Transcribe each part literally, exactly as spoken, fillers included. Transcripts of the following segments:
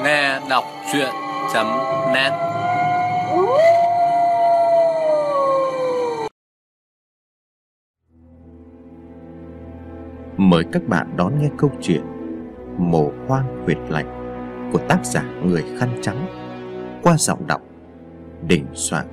Nghe đọc truyện chấm net. Mời các bạn đón nghe câu chuyện Mồ Hoang Huyệt Lạnh của tác giả Người Khăn Trắng qua giọng đọc Đình Soạn.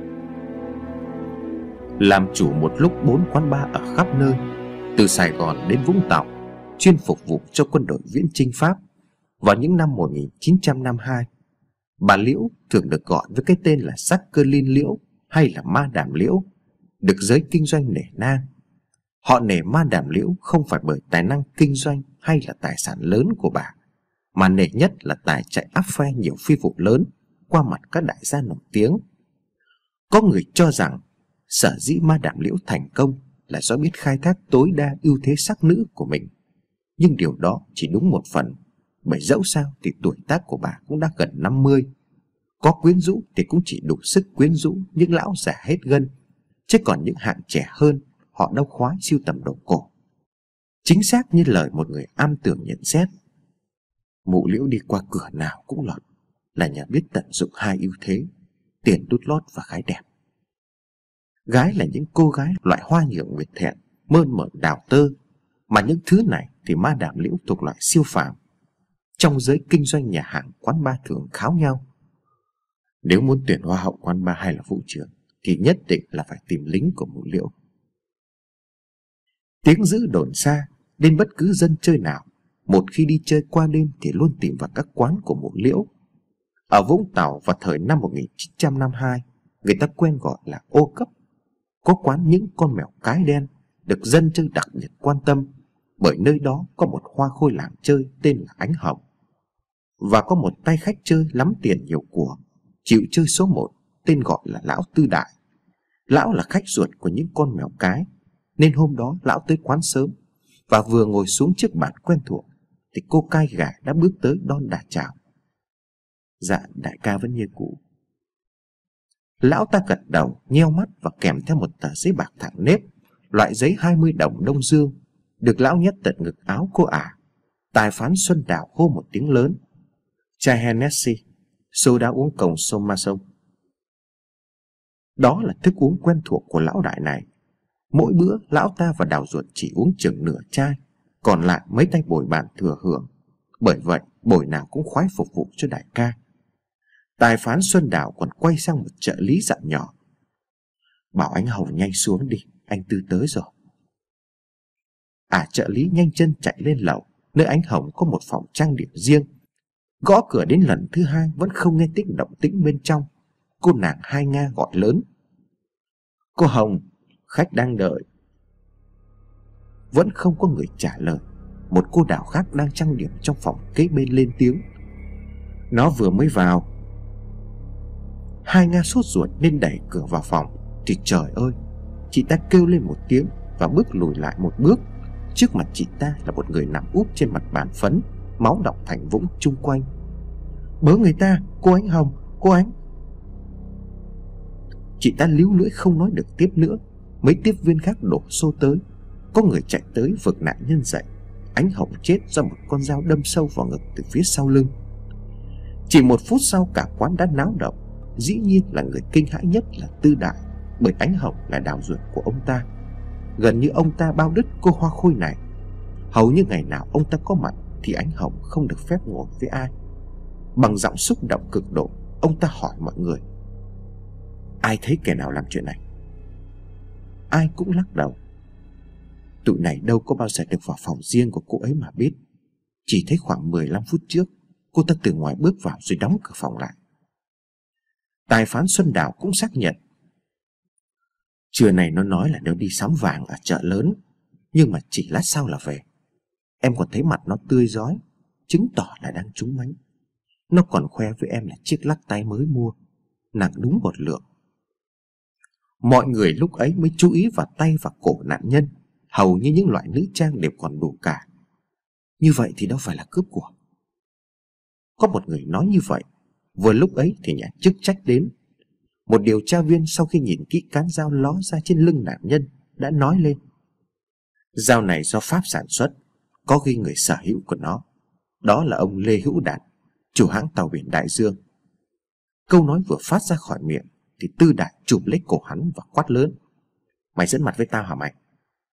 Làm chủ một lúc bốn quán bar ở khắp nơi, từ Sài Gòn đến Vũng Tàu, chuyên phục vụ cho quân đội viễn chinh Pháp vào những năm một nghìn chín trăm năm mươi hai, bà Liễu, thường được gọi với cái tên là Jacqueline Liễu hay là Ma Đàm Liễu, được giới kinh doanh nể nang. Họ nể Ma Đàm Liễu không phải bởi tài năng kinh doanh hay là tài sản lớn của bà, mà nể nhất là tài chạy áp phe nhiều phi vụ lớn qua mặt các đại gia nổi tiếng. Có người cho rằng sở dĩ Ma Đàm Liễu thành công là do biết khai thác tối đa ưu thế sắc nữ của mình. Nhưng điều đó chỉ đúng một phần, bởi dẫu sao thì tuổi tác của bà cũng đã gần năm mươi. Có quyến rũ thì cũng chỉ đủ sức quyến rũ những lão già hết gân, chứ còn những hạng trẻ hơn họ đâu khoái sưu tầm đồ cổ. Chính xác như lời một người am tường nhận xét, mụ Liễu đi qua cửa nào cũng lọt, là nhà biết tận dụng hai ưu thế, tiền đút lót và gái đẹp. Gái là những cô gái loại hoa nhượng nguyệt thẹn, mơn mởn đào tơ, mà những thứ này thì Ma Đàm Liễu thuộc loại siêu phàm. Trong giới kinh doanh nhà hàng quán bar thường kháo nhau, nếu muốn tuyển hoa hậu quán bar hay là vụ trưởng thì nhất định là phải tìm lính của mụ Liễu. Tiếng dữ đồn xa nên bất cứ dân chơi nào một khi đi chơi qua đêm thì luôn tìm vào các quán của mụ Liễu. Ở Vũng Tàu vào thời năm một nghìn chín trăm năm mươi hai, người ta quen gọi là ô cấp. Có quán những con mèo cái đen được dân chơi đặc biệt quan tâm, bởi nơi đó có một hoa khôi làng chơi tên là Ánh Hồng, và có một tay khách chơi lắm tiền nhiều của, chịu chơi số một, tên gọi là Lão Tư Đại. Lão là khách ruột của những con mèo cái, nên hôm đó lão tới quán sớm, và vừa ngồi xuống chiếc bàn quen thuộc thì cô cai gà đã bước tới đon đả chào. Dạ đại ca vẫn như cũ. Lão ta gật đầu, nheo mắt và kèm theo một tờ giấy bạc thẳng nếp, loại giấy hai mươi đồng Đông Dương, được lão nhét tận ngực áo cô ả. Tài phán Xuân Đào hô một tiếng lớn: chai Hennessy, soda uống cồng sông ma sông. Đó là thức uống quen thuộc của lão đại này. Mỗi bữa lão ta và Đào ruột chỉ uống chừng nửa chai, còn lại mấy tay bồi bàn thừa hưởng. Bởi vậy bồi nào cũng khoái phục vụ cho đại ca. Tài phán Xuân Đào còn quay sang một trợ lý dặn nhỏ: bảo anh Hồng nhanh xuống đi, anh Tư tới rồi. À trợ lý nhanh chân chạy lên lầu, nơi anh Hồng có một phòng trang điểm riêng. Gõ cửa đến lần thứ hai vẫn không nghe tiếng động tĩnh bên trong. Cô nàng Hai Nga gọi lớn: cô Hồng, khách đang đợi. Vẫn không có người trả lời. Một cô Đào khác đang trang điểm trong phòng kế bên lên tiếng: nó vừa mới vào. Hai Nga sốt ruột nên đẩy cửa vào phòng, thì trời ơi, chị ta kêu lên một tiếng và bước lùi lại một bước. Trước mặt chị ta là một người nằm úp trên mặt bàn phấn, máu đọng thành vũng chung quanh. Bớ người ta, cô Ánh Hồng, cô Ánh. Chị ta líu lưỡi không nói được tiếp nữa. Mấy tiếp viên khác đổ xô tới. Có người chạy tới vực nạn nhân dậy. Ánh Hồng chết do một con dao đâm sâu vào ngực từ phía sau lưng. Chỉ một phút sau cả quán đã náo động. Dĩ nhiên là người kinh hãi nhất là Tư Đại, bởi Ánh Hồng là Đào ruột của ông ta. Gần như ông ta bao đứt cô hoa khôi này. Hầu như ngày nào ông ta có mặt thì Ánh Hồng không được phép ngồi với ai. Bằng giọng xúc động cực độ, ông ta hỏi mọi người: ai thấy kẻ nào làm chuyện này? Ai cũng lắc đầu. Tụi này đâu có bao giờ được vào phòng riêng của cô ấy mà biết. Chỉ thấy khoảng mười lăm phút trước cô ta từ ngoài bước vào rồi đóng cửa phòng lại. Tài phán Xuân Đào cũng xác nhận: trưa này nó nói là nó đi sắm vàng ở chợ lớn, nhưng mà chỉ lát sau là về. Em còn thấy mặt nó tươi rói, chứng tỏ là đang trúng mánh. Nó còn khoe với em là chiếc lắc tay mới mua, nặng đúng một lượng. Mọi người lúc ấy mới chú ý vào tay và cổ nạn nhân. Hầu như những loại nữ trang đều còn đủ cả. Như vậy thì đâu phải là cướp của. Có một người nói như vậy. Vừa lúc ấy thì nhà chức trách đến. Một điều tra viên sau khi nhìn kỹ cán dao ló ra trên lưng nạn nhân đã nói lên: dao này do Pháp sản xuất, có ghi người sở hữu của nó. Đó là ông Lê Hữu Đạt, chủ hãng tàu biển Đại Dương. Câu nói vừa phát ra khỏi miệng thì Tư Đại chụp lấy cổ hắn và quát lớn: Mày dẫn mặt với tao hả mày?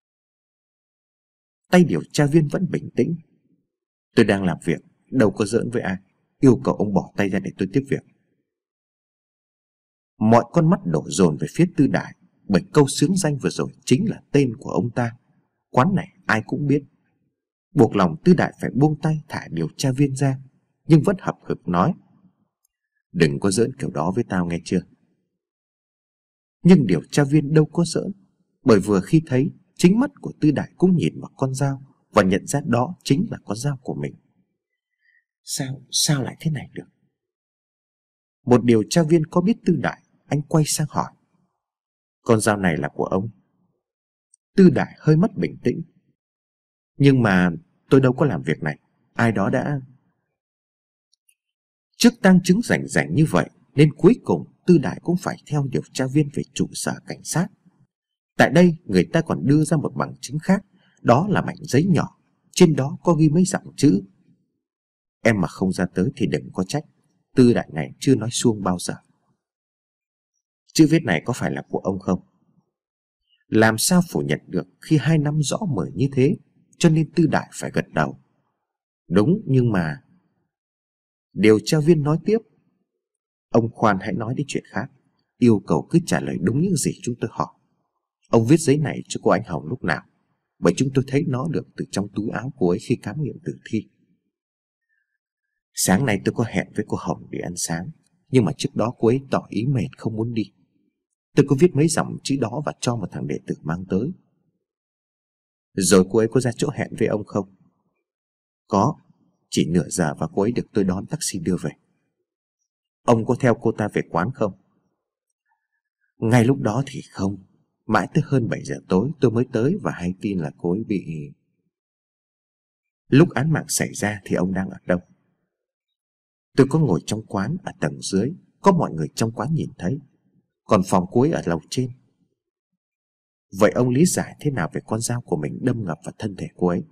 Tay điều tra viên vẫn bình tĩnh: Tôi đang làm việc, đâu có giỡn với ai. Yêu cầu ông bỏ tay ra để tôi tiếp việc. Mọi con mắt đổ dồn về phía Tư Đại, bởi câu xướng danh vừa rồi chính là tên của ông ta. Quán này ai cũng biết. Buộc lòng Tư Đại phải buông tay thả điều tra viên ra, nhưng vẫn hậm hực nói: Đừng có giỡn kiểu đó với tao nghe chưa? Nhưng điều tra viên đâu có giỡn, bởi vừa khi thấy chính mắt của Tư Đại cũng nhìn vào con dao và nhận ra đó chính là con dao của mình. Sao, sao lại thế này được? Một điều tra viên có biết Tư Đại, anh quay sang hỏi: Con dao này là của ông? Tư Đại hơi mất bình tĩnh: Nhưng mà tôi đâu có làm việc này. Ai đó đã... Trước tang chứng rành rành như vậy nên cuối cùng Tư Đại cũng phải theo điều tra viên về trụ sở cảnh sát. Tại đây người ta còn đưa ra một bằng chứng khác, đó là mảnh giấy nhỏ, trên đó có ghi mấy dòng chữ. Em mà không ra tới thì đừng có trách, Tư Đại này chưa nói suông bao giờ. Chữ viết này có phải là của ông không? Làm sao phủ nhận được khi hai năm rõ mời như thế, cho nên Tư Đại phải gật đầu. Đúng, nhưng mà... Điều tra viên nói tiếp: Ông khoan hãy nói đến chuyện khác, yêu cầu cứ trả lời đúng những gì chúng tôi hỏi. Ông viết giấy này cho cô Ánh Hồng lúc nào? Bởi chúng tôi thấy nó được từ trong túi áo cô ấy khi khám nghiệm tử thi. Sáng nay tôi có hẹn với cô Hồng để ăn sáng, nhưng mà trước đó cô ấy tỏ ý mệt không muốn đi. Tôi có viết mấy dòng chữ đó và cho một thằng đệ tử mang tới. Rồi cô ấy có ra chỗ hẹn với ông không? Có, chỉ nửa giờ và cô ấy được tôi đón taxi đưa về. Ông có theo cô ta về quán không? Ngay lúc đó thì không. Mãi tới hơn bảy giờ tối tôi mới tới và hay tin là cô ấy bị... Lúc án mạng xảy ra thì ông đang ở đâu? Tôi có ngồi trong quán ở tầng dưới, có mọi người trong quán nhìn thấy. Còn phòng cô ấy ở lầu trên. Vậy ông lý giải thế nào về con dao của mình đâm ngập vào thân thể cô ấy?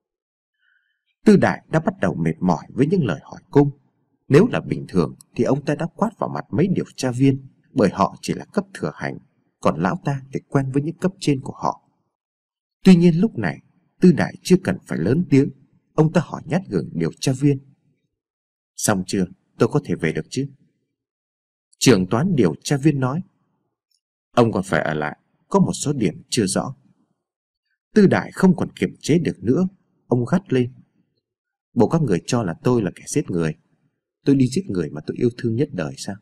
Tư Đại đã bắt đầu mệt mỏi với những lời hỏi cung. Nếu là bình thường thì ông ta đã quát vào mặt mấy điều tra viên, bởi họ chỉ là cấp thừa hành, còn lão ta thì quen với những cấp trên của họ. Tuy nhiên lúc này Tư Đại chưa cần phải lớn tiếng. Ông ta hỏi nhát gừng điều tra viên: Xong chưa? Tôi có thể về được chứ? Trưởng toán điều tra viên nói: Ông còn phải ở lại, có một số điểm chưa rõ. Tư Đại không còn kiềm chế được nữa. Ông gắt lên: Bộ các người cho là tôi là kẻ giết người. Tôi đi giết người mà tôi yêu thương nhất đời sao?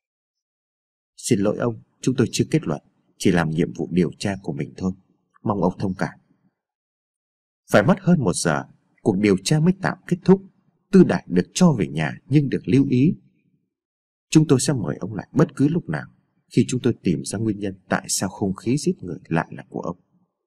Xin lỗi ông, chúng tôi chưa kết luận, chỉ làm nhiệm vụ điều tra của mình thôi. Mong ông thông cảm. Phải mất hơn một giờ, cuộc điều tra mới tạm kết thúc. Tư Đại được cho về nhà nhưng được lưu ý: Chúng tôi sẽ mời ông lại bất cứ lúc nào khi chúng tôi tìm ra nguyên nhân tại sao hung khí giết người lại là của ông.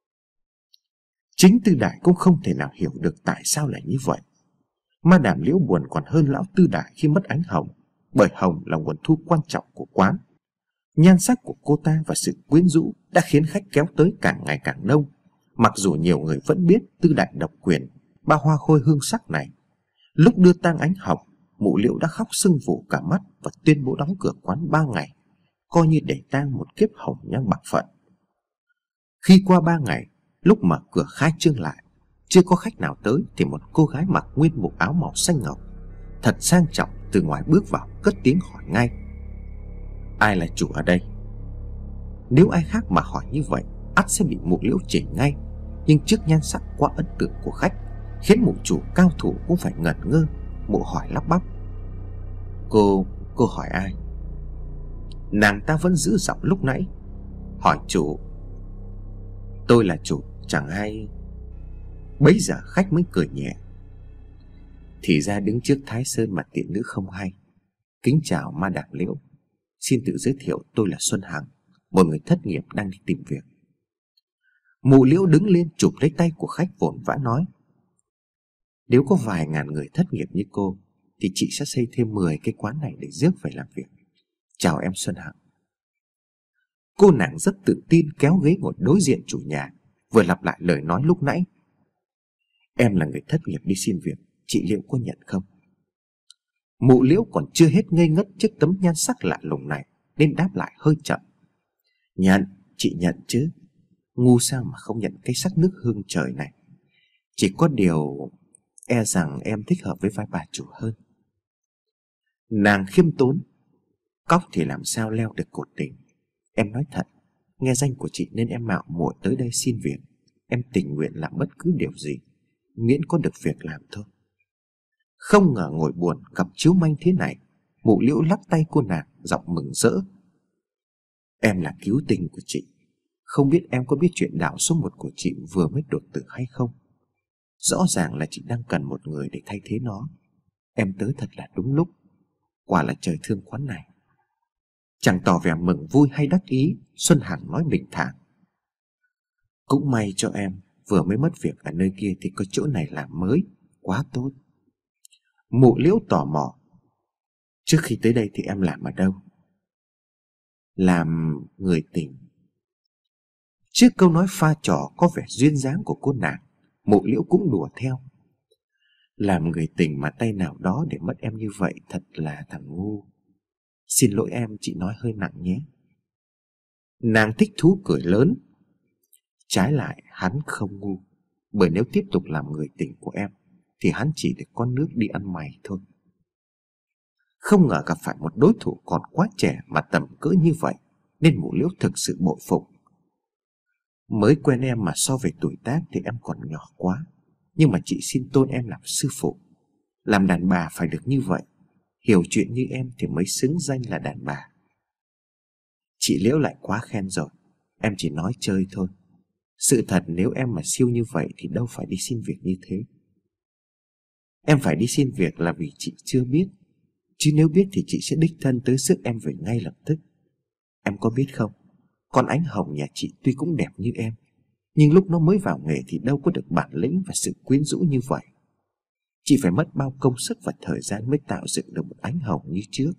Chính Tư Đại cũng không thể nào hiểu được tại sao lại như vậy. Ma Đàm Liễu buồn còn hơn lão Tư Đại khi mất Ánh Hồng, bởi Hồng là nguồn thu quan trọng của quán. Nhan sắc của cô ta và sự quyến rũ đã khiến khách kéo tới càng ngày càng đông. Mặc dù nhiều người vẫn biết Tư Đại độc quyền ba hoa khôi hương sắc này. Lúc đưa tang Ánh Hồng, Mụ Liễu đã khóc sưng vụ cả mắt và tuyên bố đóng cửa quán ba ngày, coi như để tang một kiếp hồng nhan bạc phận. Khi qua ba ngày, lúc mở cửa khai trương lại, chưa có khách nào tới thì một cô gái mặc nguyên bộ áo màu xanh ngọc, thật sang trọng, từ ngoài bước vào cất tiếng hỏi ngay: Ai là chủ ở đây? Nếu ai khác mà hỏi như vậy, ắt sẽ bị Mụ Liễu chỉnh ngay. Nhưng trước nhan sắc quá ấn tượng của khách, khiến mụ chủ cao thủ cũng phải ngẩn ngơ. Mụ hỏi lắp bắp: Cô, cô hỏi ai? Nàng ta vẫn giữ giọng lúc nãy: Hỏi chủ. Tôi là chủ, chẳng hay. Bấy giờ khách mới cười nhẹ: Thì ra đứng trước Thái Sơn mà tiện nữ không hay. Kính chào Ma Đàm Liễu, xin tự giới thiệu, tôi là Xuân Hằng, một người thất nghiệp đang đi tìm việc. Mụ Liễu đứng lên chụp lấy tay của khách vội vã nói: Nếu có vài ngàn người thất nghiệp như cô thì chị sẽ xây thêm mười cái quán này để rước về làm việc. Chào em Xuân Hằng. Cô nàng rất tự tin kéo ghế ngồi đối diện chủ nhà, vừa lặp lại lời nói lúc nãy: Em là người thất nghiệp đi xin việc, chị Liễu có nhận không? Mụ Liễu còn chưa hết ngây ngất trước tấm nhan sắc lạ lùng này nên đáp lại hơi chậm. Nhận, chị nhận chứ. Ngu sao mà không nhận cái sắc nước hương trời này. Chỉ có điều e rằng em thích hợp với vai bà chủ hơn. Nàng khiêm tốn. Cóc thì làm sao leo được cột tình. Em nói thật, nghe danh của chị nên em mạo muội tới đây xin việc. Em tình nguyện làm bất cứ điều gì, miễn có được việc làm thôi. Không ngờ ngồi buồn gặp chiếu manh thế này, Mụ Liễu lắc tay cô nàng, giọng mừng rỡ. Em là cứu tinh của chị. Không biết em có biết chuyện đạo số một của chị vừa mới đột tử hay không? Rõ ràng là chị đang cần một người để thay thế nó. Em tới thật là đúng lúc. Quả là trời thương quán này. Chẳng tỏ vẻ mừng vui hay đắc ý, Xuân Hằng nói bình thản. Cũng may cho em, vừa mới mất việc ở nơi kia thì có chỗ này làm mới, quá tốt. Mụ Liễu tò mò. Trước khi tới đây thì em làm ở đâu? Làm người tình. Trước câu nói pha trò có vẻ duyên dáng của cô nàng, Mụ Liễu cũng đùa theo. Làm người tình mà tay nào đó để mất em như vậy thật là thằng ngu. Xin lỗi em, chị nói hơi nặng nhé. Nàng thích thú cười lớn. Trái lại hắn không ngu, bởi nếu tiếp tục làm người tình của em thì hắn chỉ để con nước đi ăn mày thôi. Không ngờ gặp phải một đối thủ còn quá trẻ mà tầm cỡ như vậy, nên Mụ Liễu thực sự bội phục. Mới quen em mà so về tuổi tác thì em còn nhỏ quá, nhưng mà chị xin tôn em làm sư phụ. Làm đàn bà phải được như vậy, hiểu chuyện như em thì mới xứng danh là đàn bà. Chị Liễu lại quá khen rồi, em chỉ nói chơi thôi. Sự thật nếu em mà siêu như vậy thì đâu phải đi xin việc như thế. Em phải đi xin việc là vì chị chưa biết, chứ nếu biết thì chị sẽ đích thân tới rước em về ngay lập tức. Em có biết không, con Ánh Hồng nhà chị tuy cũng đẹp như em, nhưng lúc nó mới vào nghề thì đâu có được bản lĩnh và sự quyến rũ như vậy. Chị phải mất bao công sức và thời gian mới tạo dựng được một Ánh Hồng như trước.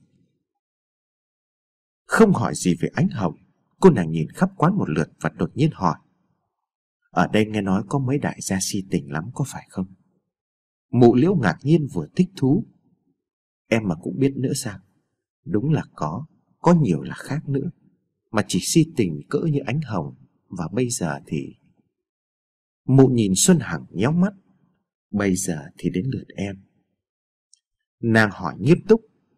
Không hỏi gì về Ánh Hồng, cô nàng nhìn khắp quán một lượt và đột nhiên hỏi. Ở đây nghe nói có mấy đại gia si tình lắm có phải không? Mụ Liễu ngạc nhiên vừa thích thú. Em mà cũng biết nữa sao? Đúng là có, có nhiều là khác nữa. Mà chỉ si tình cỡ như Ánh Hồng. Và bây giờ thì... Mụ nhìn Xuân Hằng nhéo mắt. Bây giờ thì đến lượt em. Nàng hỏi nghiêm túc.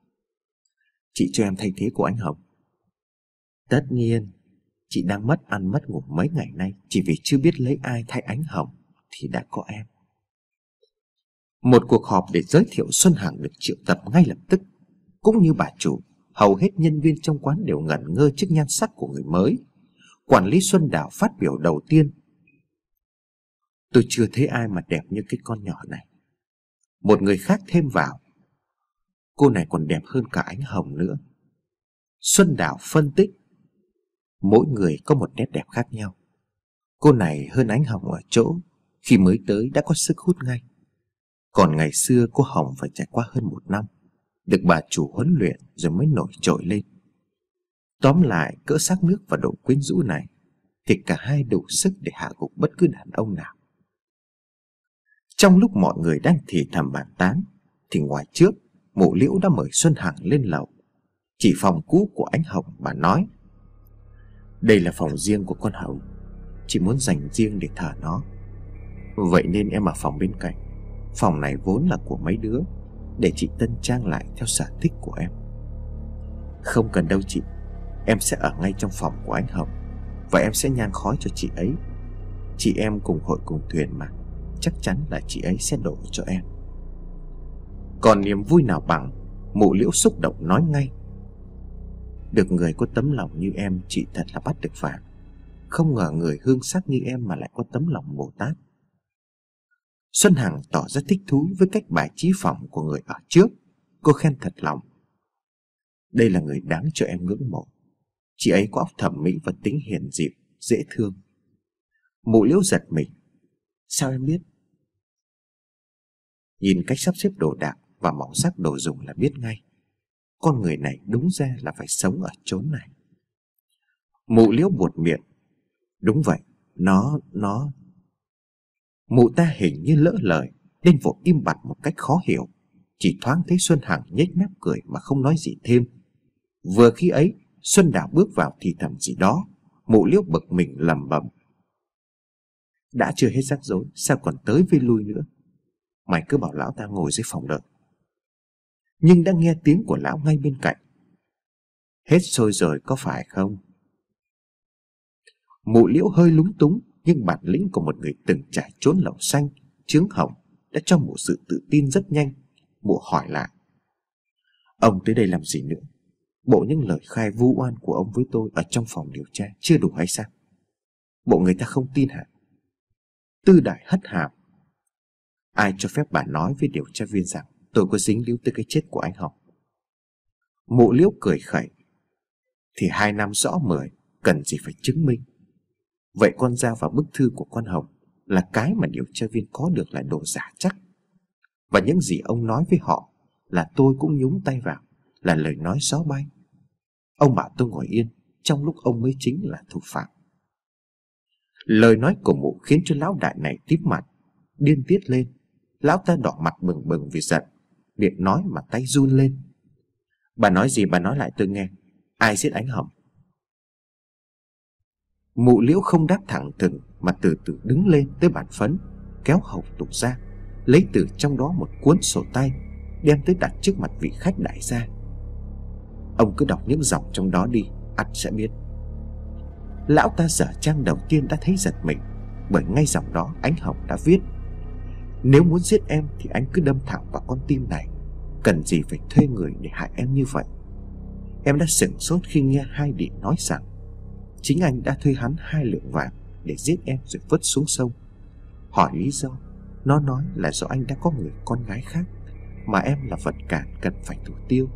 Chị cho em thay thế của Ánh Hồng? Tất nhiên. Chị đang mất ăn mất ngủ mấy ngày nay, chỉ vì chưa biết lấy ai thay Ánh Hồng thì đã có em. Một cuộc họp để giới thiệu Xuân Hằng được triệu tập ngay lập tức. Cũng như bà chủ, hầu hết nhân viên trong quán đều ngẩn ngơ trước nhan sắc của người mới. Quản lý Xuân Đào phát biểu đầu tiên. Tôi chưa thấy ai mà đẹp như cái con nhỏ này. Một người khác thêm vào. Cô này còn đẹp hơn cả Ánh Hồng nữa. Xuân Đào phân tích. Mỗi người có một nét đẹp khác nhau. Cô này hơn Ánh Hồng ở chỗ khi mới tới đã có sức hút ngay. Còn ngày xưa cô Hồng phải trải qua hơn một năm, được bà chủ huấn luyện rồi mới nổi trội lên. Tóm lại, cỡ sắc nước và độ quyến rũ này thì cả hai đủ sức để hạ gục bất cứ đàn ông nào. Trong lúc mọi người đang thì thầm bàn tán thì ngoài trước, Mụ Liễu đã mời Xuân Hằng lên lầu. Chỉ phòng cũ của Ánh Hồng, bà nói. Đây là phòng riêng của con Hồng, chị muốn dành riêng để thờ nó. Vậy nên em ở phòng bên cạnh. Phòng này vốn là của mấy đứa, để chị tân trang lại theo sở thích của em. Không cần đâu chị, em sẽ ở ngay trong phòng của Ánh Hồng, và em sẽ nhang khói cho chị ấy. Chị em cùng hội cùng thuyền mà, chắc chắn là chị ấy sẽ đổ cho em. Còn niềm vui nào bằng, Mụ Liễu xúc động nói ngay. Được người có tấm lòng như em, chị thật là bắt được vàng. Không ngờ người hương sắc như em mà lại có tấm lòng Bồ Tát. Xuân Hằng tỏ ra thích thú với cách bài trí phòng của người ở trước. Cô khen thật lòng. Đây là người đáng cho em ngưỡng mộ. Chị ấy có óc thẩm mỹ và tính hiền dịu, dễ thương. Mụ Liễu giật mình. Sao em biết? Nhìn cách sắp xếp đồ đạc và màu sắc đồ dùng là biết ngay. Con người này đúng ra là phải sống ở chốn này. Mụ Liễu buột miệng. Đúng vậy, nó, nó... Mụ ta hình như lỡ lời nên vội im bặt một cách khó hiểu. chỉ thoáng thấy Xuân Hằng nhếch mép cười mà không nói gì thêm. Vừa khi ấy, Xuân Đào bước vào thì thầm gì đó. Mụ Liễu bực mình lẩm bẩm: đã chưa hết rắc rối, sao còn tới với lui nữa? Mày cứ bảo lão ta ngồi dưới phòng đợi. Nhưng đã nghe tiếng của lão ngay bên cạnh: hết sôi rồi có phải không? Mụ Liễu hơi lúng túng, nhưng bản lĩnh của một người từng trải trốn lẩu xanh, trướng hồng đã cho mụ sự tự tin rất nhanh. Mụ hỏi lại: ông tới đây làm gì nữa? Bộ những lời khai vu oan của ông với tôi ở trong phòng điều tra chưa đủ hay sao? Bộ người ta không tin hả? Tư Đại hất hàm: ai cho phép bà nói với điều tra viên rằng tôi có dính líu tới cái chết của anh Hồng? Mụ Liễu cười khẩy: thì hai năm rõ mười, cần gì phải chứng minh. Vậy con dao và bức thư của con Hồng là cái mà điều tra viên có được là đồ giả chắc. Và những gì ông nói với họ là tôi cũng nhúng tay vào, là lời nói gió bay. Ông bảo tôi ngồi yên, trong lúc ông mới chính là thủ phạm. Lời nói của mụ khiến cho lão đại này tím mặt, điên tiết lên. Lão ta đỏ mặt bừng bừng vì giận, miệng nói mà tay run lên: bà nói gì bà nói lại tôi nghe. Ai giết anh Hồng? Mụ Liễu không đáp thẳng thừng mà từ từ đứng lên tới bàn phấn, kéo hầu tục ra, lấy từ trong đó một cuốn sổ tay, đem tới đặt trước mặt vị khách đại gia. Ông cứ đọc những dòng trong đó đi, ắt sẽ biết. Lão ta dở trang đầu tiên đã thấy giật mình, bởi ngay dòng đó anh Hồng đã viết: nếu muốn giết em thì anh cứ đâm thẳng vào con tim này, cần gì phải thuê người để hại em như vậy. Em đã sửng sốt khi nghe hai đệ nói rằng chính anh đã thuê hắn hai lượng vàng để giết em rồi vứt xuống sông. Hỏi lý do, nó nói là do anh đã có người con gái khác, mà em là vật cản cần phải thủ tiêu.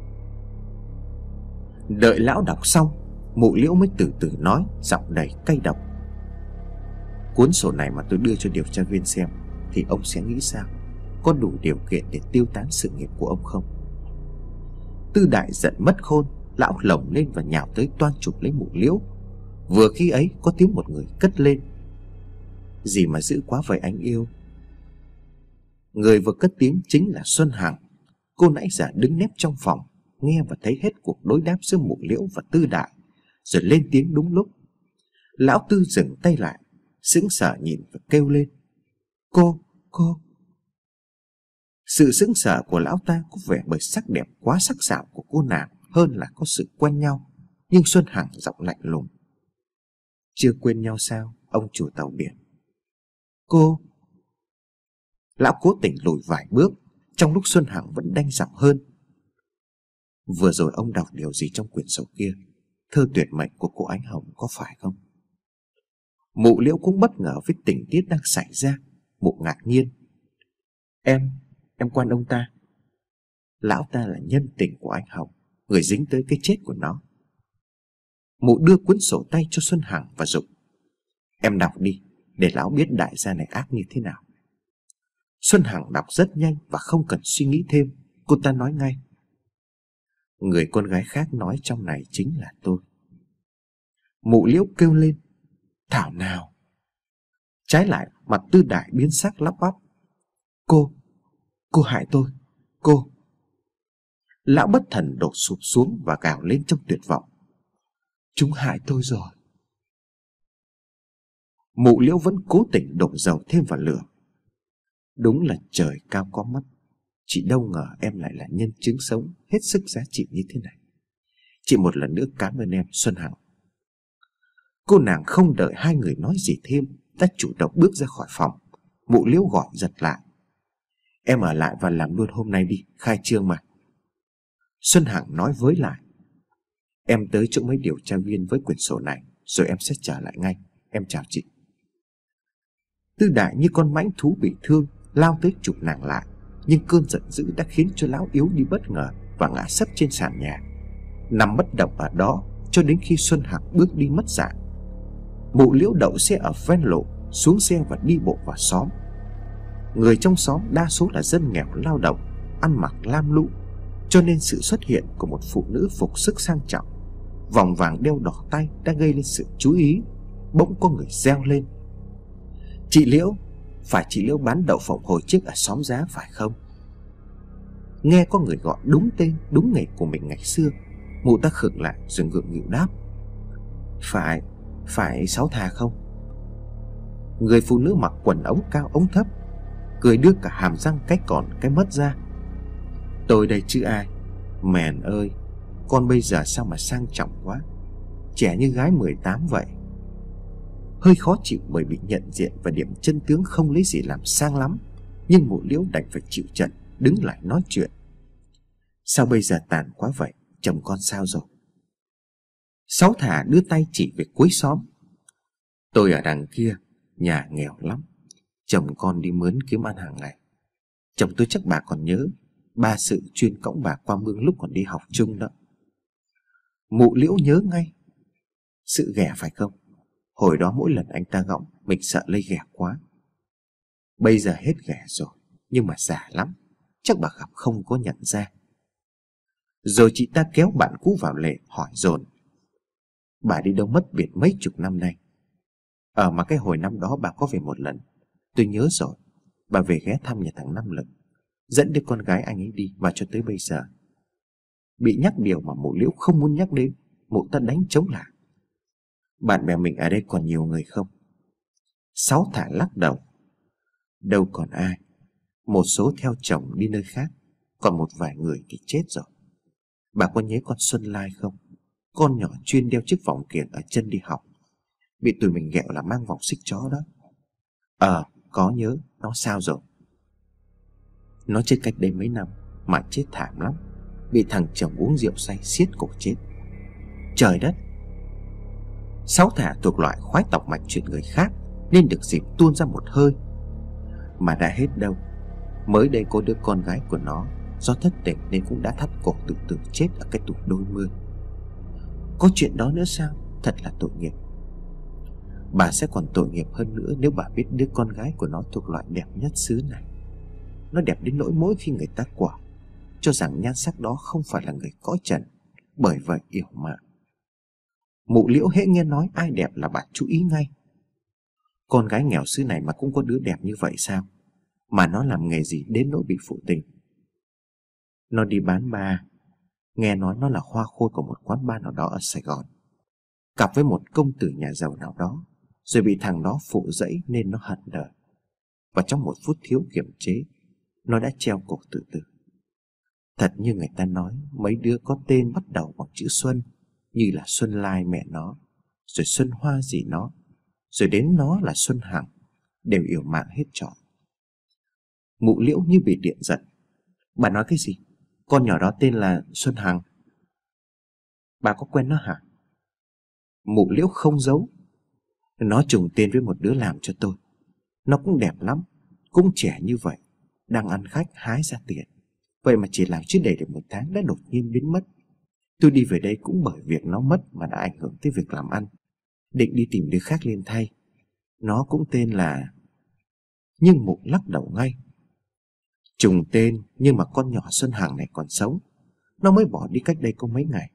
Đợi lão đọc xong, mụ Liễu mới từ từ nói, giọng đầy cay độc: cuốn sổ này mà tôi đưa cho điều tra viên xem thì ông sẽ nghĩ sao? Có đủ điều kiện để tiêu tán sự nghiệp của ông không? Tư Đại giận mất khôn, lão lồng lên và nhào tới toan chụp lấy mụ Liễu. Vừa khi ấy có tiếng một người cất lên: gì mà dữ quá vậy anh yêu? Người vừa cất tiếng chính là Xuân Hằng. Cô nãy giờ đứng nép trong phòng, nghe và thấy hết cuộc đối đáp giữa mụ Liễu và Tư Đại, rồi lên tiếng đúng lúc. Lão Tư dừng tay lại, sững sờ nhìn và kêu lên: Cô, cô. Sự sững sờ của lão ta có vẻ bởi sắc đẹp quá sắc sảo của cô nàng hơn là có sự quen nhau. Nhưng Xuân Hằng giọng lạnh lùng: chưa quên nhau sao, ông chủ tàu biển? Cô. Lão cố tình lùi vài bước, trong lúc Xuân Hằng vẫn đanh giọng hơn: vừa rồi ông đọc điều gì trong quyển sổ kia? Thơ tuyệt mệnh của cô Ánh Hồng có phải không? Mụ Liễu cũng bất ngờ với tình tiết đang xảy ra. Mụ ngạc nhiên: Em, em quan ông ta? Lão ta là nhân tình của anh Hồng, người dính tới cái chết của nó. Mụ đưa cuốn sổ tay cho Xuân Hằng và dục: em đọc đi, để lão biết đại gia này ác như thế nào. Xuân Hằng đọc rất nhanh và không cần suy nghĩ thêm. Cô ta nói ngay: người con gái khác nói trong này chính là tôi. Mụ Liễu kêu lên: thảo nào! Trái lại, mặt Tư Đại biến sắc lắp bắp: Cô, cô hại tôi, cô. Lão bất thần đổ sụp xuống và gào lên trong tuyệt vọng: chúng hại tôi rồi. Mụ Liễu vẫn cố tình đổ dầu thêm vào lửa: đúng là trời cao có mắt, chị đâu ngờ em lại là nhân chứng sống hết sức giá trị như thế này. Chị một lần nữa cảm ơn em, Xuân Hằng. Cô nàng không đợi hai người nói gì thêm, đã chủ động bước ra khỏi phòng. Mụ Liễu gọi giật lại: em ở lại và làm luôn hôm nay đi, khai trương mà. Xuân Hằng nói với lại: em tới chỗ mấy điều tra viên với quyển sổ này, rồi em sẽ trở lại ngay. Em chào chị. Tư Đại như con mãnh thú bị thương, lao tới chụp nàng lại. Nhưng cơn giận dữ đã khiến cho lão yếu đi bất ngờ và ngã sấp trên sàn nhà, nằm bất động ở đó cho đến khi Xuân Hằng bước đi mất dạng. Mụ Liễu đậu xe ở ven lộ, xuống xe và đi bộ vào xóm. Người trong xóm đa số là dân nghèo lao động, ăn mặc lam lũ, cho nên sự xuất hiện của một phụ nữ phục sức sang trọng, vòng vàng đeo đỏ tay đã gây lên sự chú ý. Bỗng có người reo lên: chị Liễu, phải chị Liễu bán đậu phộng hồi trước ở xóm Giá phải không? Nghe có người gọi đúng tên, đúng nghề của mình ngày xưa, mụ ta khựng lại rồi ngượng nghịu đáp: Phải, phải Sáu Thà không? Người phụ nữ mặc quần ống cao ống thấp cười đưa cả hàm răng cái còn cái mất ra: Tôi đây chứ ai. Mèn ơi, con bây giờ sao mà sang trọng quá, trẻ như gái mười tám vậy. Hơi khó chịu bởi bị nhận diện và điểm chân tướng không lấy gì làm sang lắm, nhưng Mụ Liễu đành phải chịu trận, đứng lại nói chuyện: Sao bây giờ tàn quá vậy, chồng con sao rồi? Sáu Thà đưa tay chỉ về cuối xóm: Tôi ở đằng kia, nhà nghèo lắm, chồng con đi mướn kiếm ăn hàng ngày. Chồng tôi chắc bà còn nhớ, ba sự chuyên cõng bà qua mương lúc còn đi học chung đó. Mụ Liễu nhớ ngay. Sự ghẻ phải không? Hồi đó mỗi lần anh ta gõng, mình sợ lây ghẻ quá. Bây giờ hết ghẻ rồi, nhưng mà già lắm, chắc bà gặp không có nhận ra. Rồi chị ta kéo bạn cũ vào lề hỏi dồn: Bà đi đâu mất biệt mấy chục năm nay? Ở mà cái hồi năm đó bà có về một lần, tôi nhớ rồi. Bà về ghé thăm nhà thằng Năm Lực, dẫn đứa con gái anh ấy đi, và cho tới bây giờ. Bị nhắc điều mà Mụ Liễu không muốn nhắc đến, mụ ta đánh trống lại: Bạn bè mình ở đây còn nhiều người không? Sáu Thà lắc đầu: Đâu còn ai. Một số theo chồng đi nơi khác, còn một vài người thì chết rồi. Bà có nhớ con Xuân Lai không? Con nhỏ chuyên đeo chiếc vòng kiềng ở chân đi học, bị tụi mình ghẹo là mang vòng xích chó đó. Ờ, có nhớ. Nó sao rồi? Nó chết cách đây mấy năm, mà chết thảm lắm. Bị thằng chồng uống rượu say xiết cổ chết. Trời đất! Sáu Thà thuộc loại khoái tọc mạch chuyện người khác, nên được dịp tuôn ra một hơi. Mà đã hết đâu. Mới đây có đứa con gái của nó do thất tình nên cũng đã thắt cổ tự tử chết ở cái tủ đôi mươi. Có chuyện đó nữa sao? Thật là tội nghiệp. Bà sẽ còn tội nghiệp hơn nữa nếu bà biết đứa con gái của nó thuộc loại đẹp nhất xứ này. Nó đẹp đến nỗi mỗi khi người ta quả cho rằng nhan sắc đó không phải là người cõi trần, bởi vậy yểu mạn. Mụ Liễu hễ nghe nói ai đẹp là bà chú ý ngay. Con gái nghèo xứ này mà cũng có đứa đẹp như vậy sao? Mà nó làm nghề gì đến nỗi bị phụ tình? Nó đi bán bar. Nghe nói nó là hoa khôi của một quán bar nào đó ở Sài Gòn, cặp với một công tử nhà giàu nào đó, rồi bị thằng đó phụ dẫy nên nó hận đời. Và trong một phút thiếu kiềm chế, nó đã treo cổ tự tử. Thật như người ta nói, mấy đứa có tên bắt đầu bằng chữ Xuân, như là Xuân Lai mẹ nó, rồi Xuân Hoa gì nó, rồi đến nó là Xuân Hằng, đều yểu mạng hết trọn. Mụ Liễu như bị điện giật: Bà nói cái gì? Con nhỏ đó tên là Xuân Hằng? Bà có quen nó hả? Mụ Liễu không giấu: Nó trùng tên với một đứa làm cho tôi. Nó cũng đẹp lắm, cũng trẻ như vậy, đang ăn khách hái ra tiền. Vậy mà chỉ làm chưa đầy được một tháng đã đột nhiên biến mất. Tôi đi về đây cũng bởi việc nó mất mà đã ảnh hưởng tới việc làm ăn, định đi tìm đứa khác lên thay. Nó cũng tên là... Nhưng Mụ lắc đầu ngay: Trùng tên, nhưng mà con nhỏ Xuân Hằng này còn sống. Nó mới bỏ đi cách đây có mấy ngày.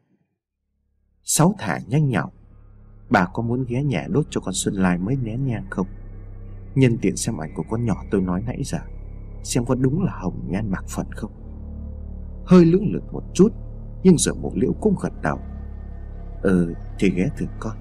Sáu Thà nhanh nhảu: Bà có muốn ghé nhà đốt cho con Xuân Lai mấy nén nhang không? Nhân tiện xem ảnh của con nhỏ tôi nói nãy giờ, xem có đúng là hồng nhan bạc phận không. Hơi lưỡng lự một chút, nhưng rồi Mụ Liễu cũng gật đầu: Ừ, thì ghé thử con.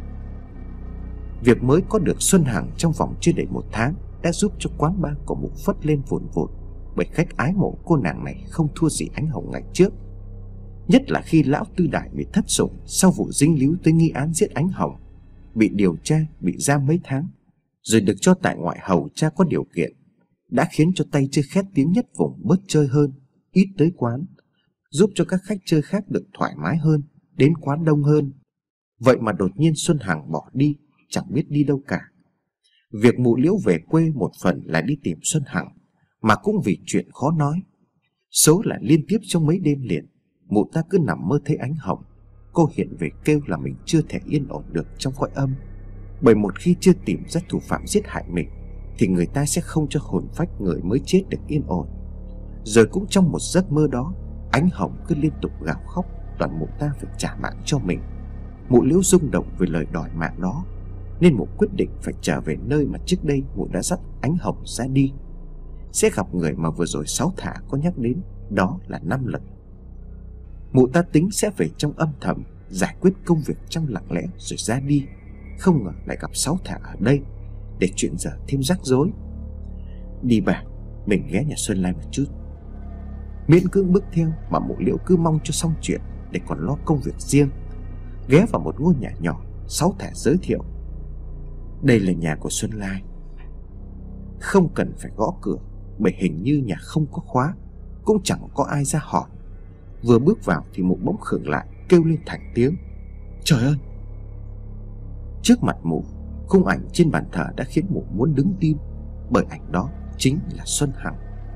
Việc mới có được Xuân Hằng trong vòng chưa đầy một tháng đã giúp cho quán bar của Mụ phất lên vùn vụt, bởi khách ái mộ cô nàng này không thua gì Ánh Hồng ngày trước. Nhất là khi lão Tư Đại bị thất sủng sau vụ dính líu tới nghi án giết Ánh Hồng, bị điều tra, bị giam mấy tháng, rồi được cho tại ngoại hầu cha có điều kiện, đã khiến cho tay chơi khét tiếng nhất vùng bớt chơi hơn, ít tới quán, giúp cho các khách chơi khác được thoải mái hơn, đến quán đông hơn. Vậy mà đột nhiên Xuân Hằng bỏ đi, chẳng biết đi đâu cả. Việc Mụ Liễu về quê một phần là đi tìm Xuân Hằng, mà cũng vì chuyện khó nói. Số là liên tiếp trong mấy đêm liền, Mụ ta cứ nằm mơ thấy Ánh Hồng. Cô hiện về kêu là mình chưa thể yên ổn được trong cõi âm, bởi một khi chưa tìm ra thủ phạm giết hại mình thì người ta sẽ không cho hồn phách người mới chết được yên ổn. Rồi cũng trong một giấc mơ đó, Ánh Hồng cứ liên tục gào khóc, toàn Mụ ta phải trả mạng cho mình. Mụ Liễu rung động về lời đòi mạng đó, nên Mụ quyết định phải trở về nơi mà trước đây Mụ đã dắt Ánh Hồng ra đi, sẽ gặp người mà vừa rồi Sáu Thà có nhắc đến, Đó là Năm Lực. Mụ ta tính sẽ về trong âm thầm giải quyết công việc trong lặng lẽ rồi ra đi. Không ngờ lại gặp Sáu Thả ở đây để chuyện dở thêm rắc rối. Đi bà, mình ghé nhà Xuân Lai một chút. Miễn cưỡng bước theo mà Mụ Liễu cứ mong cho xong chuyện để còn lo công việc riêng. Ghé vào một ngôi nhà nhỏ, Sáu Thả giới thiệu: đây là nhà của Xuân Lai. Không cần phải gõ cửa, bởi hình như nhà không có khóa, cũng chẳng có ai ra hỏi. Vừa bước vào thì Mụ bỗng khựng lại, kêu lên thành tiếng: trời ơi! Trước mặt Mụ, khung ảnh trên bàn thờ đã khiến Mụ muốn đứng tim, bởi ảnh đó chính là Xuân Hằng.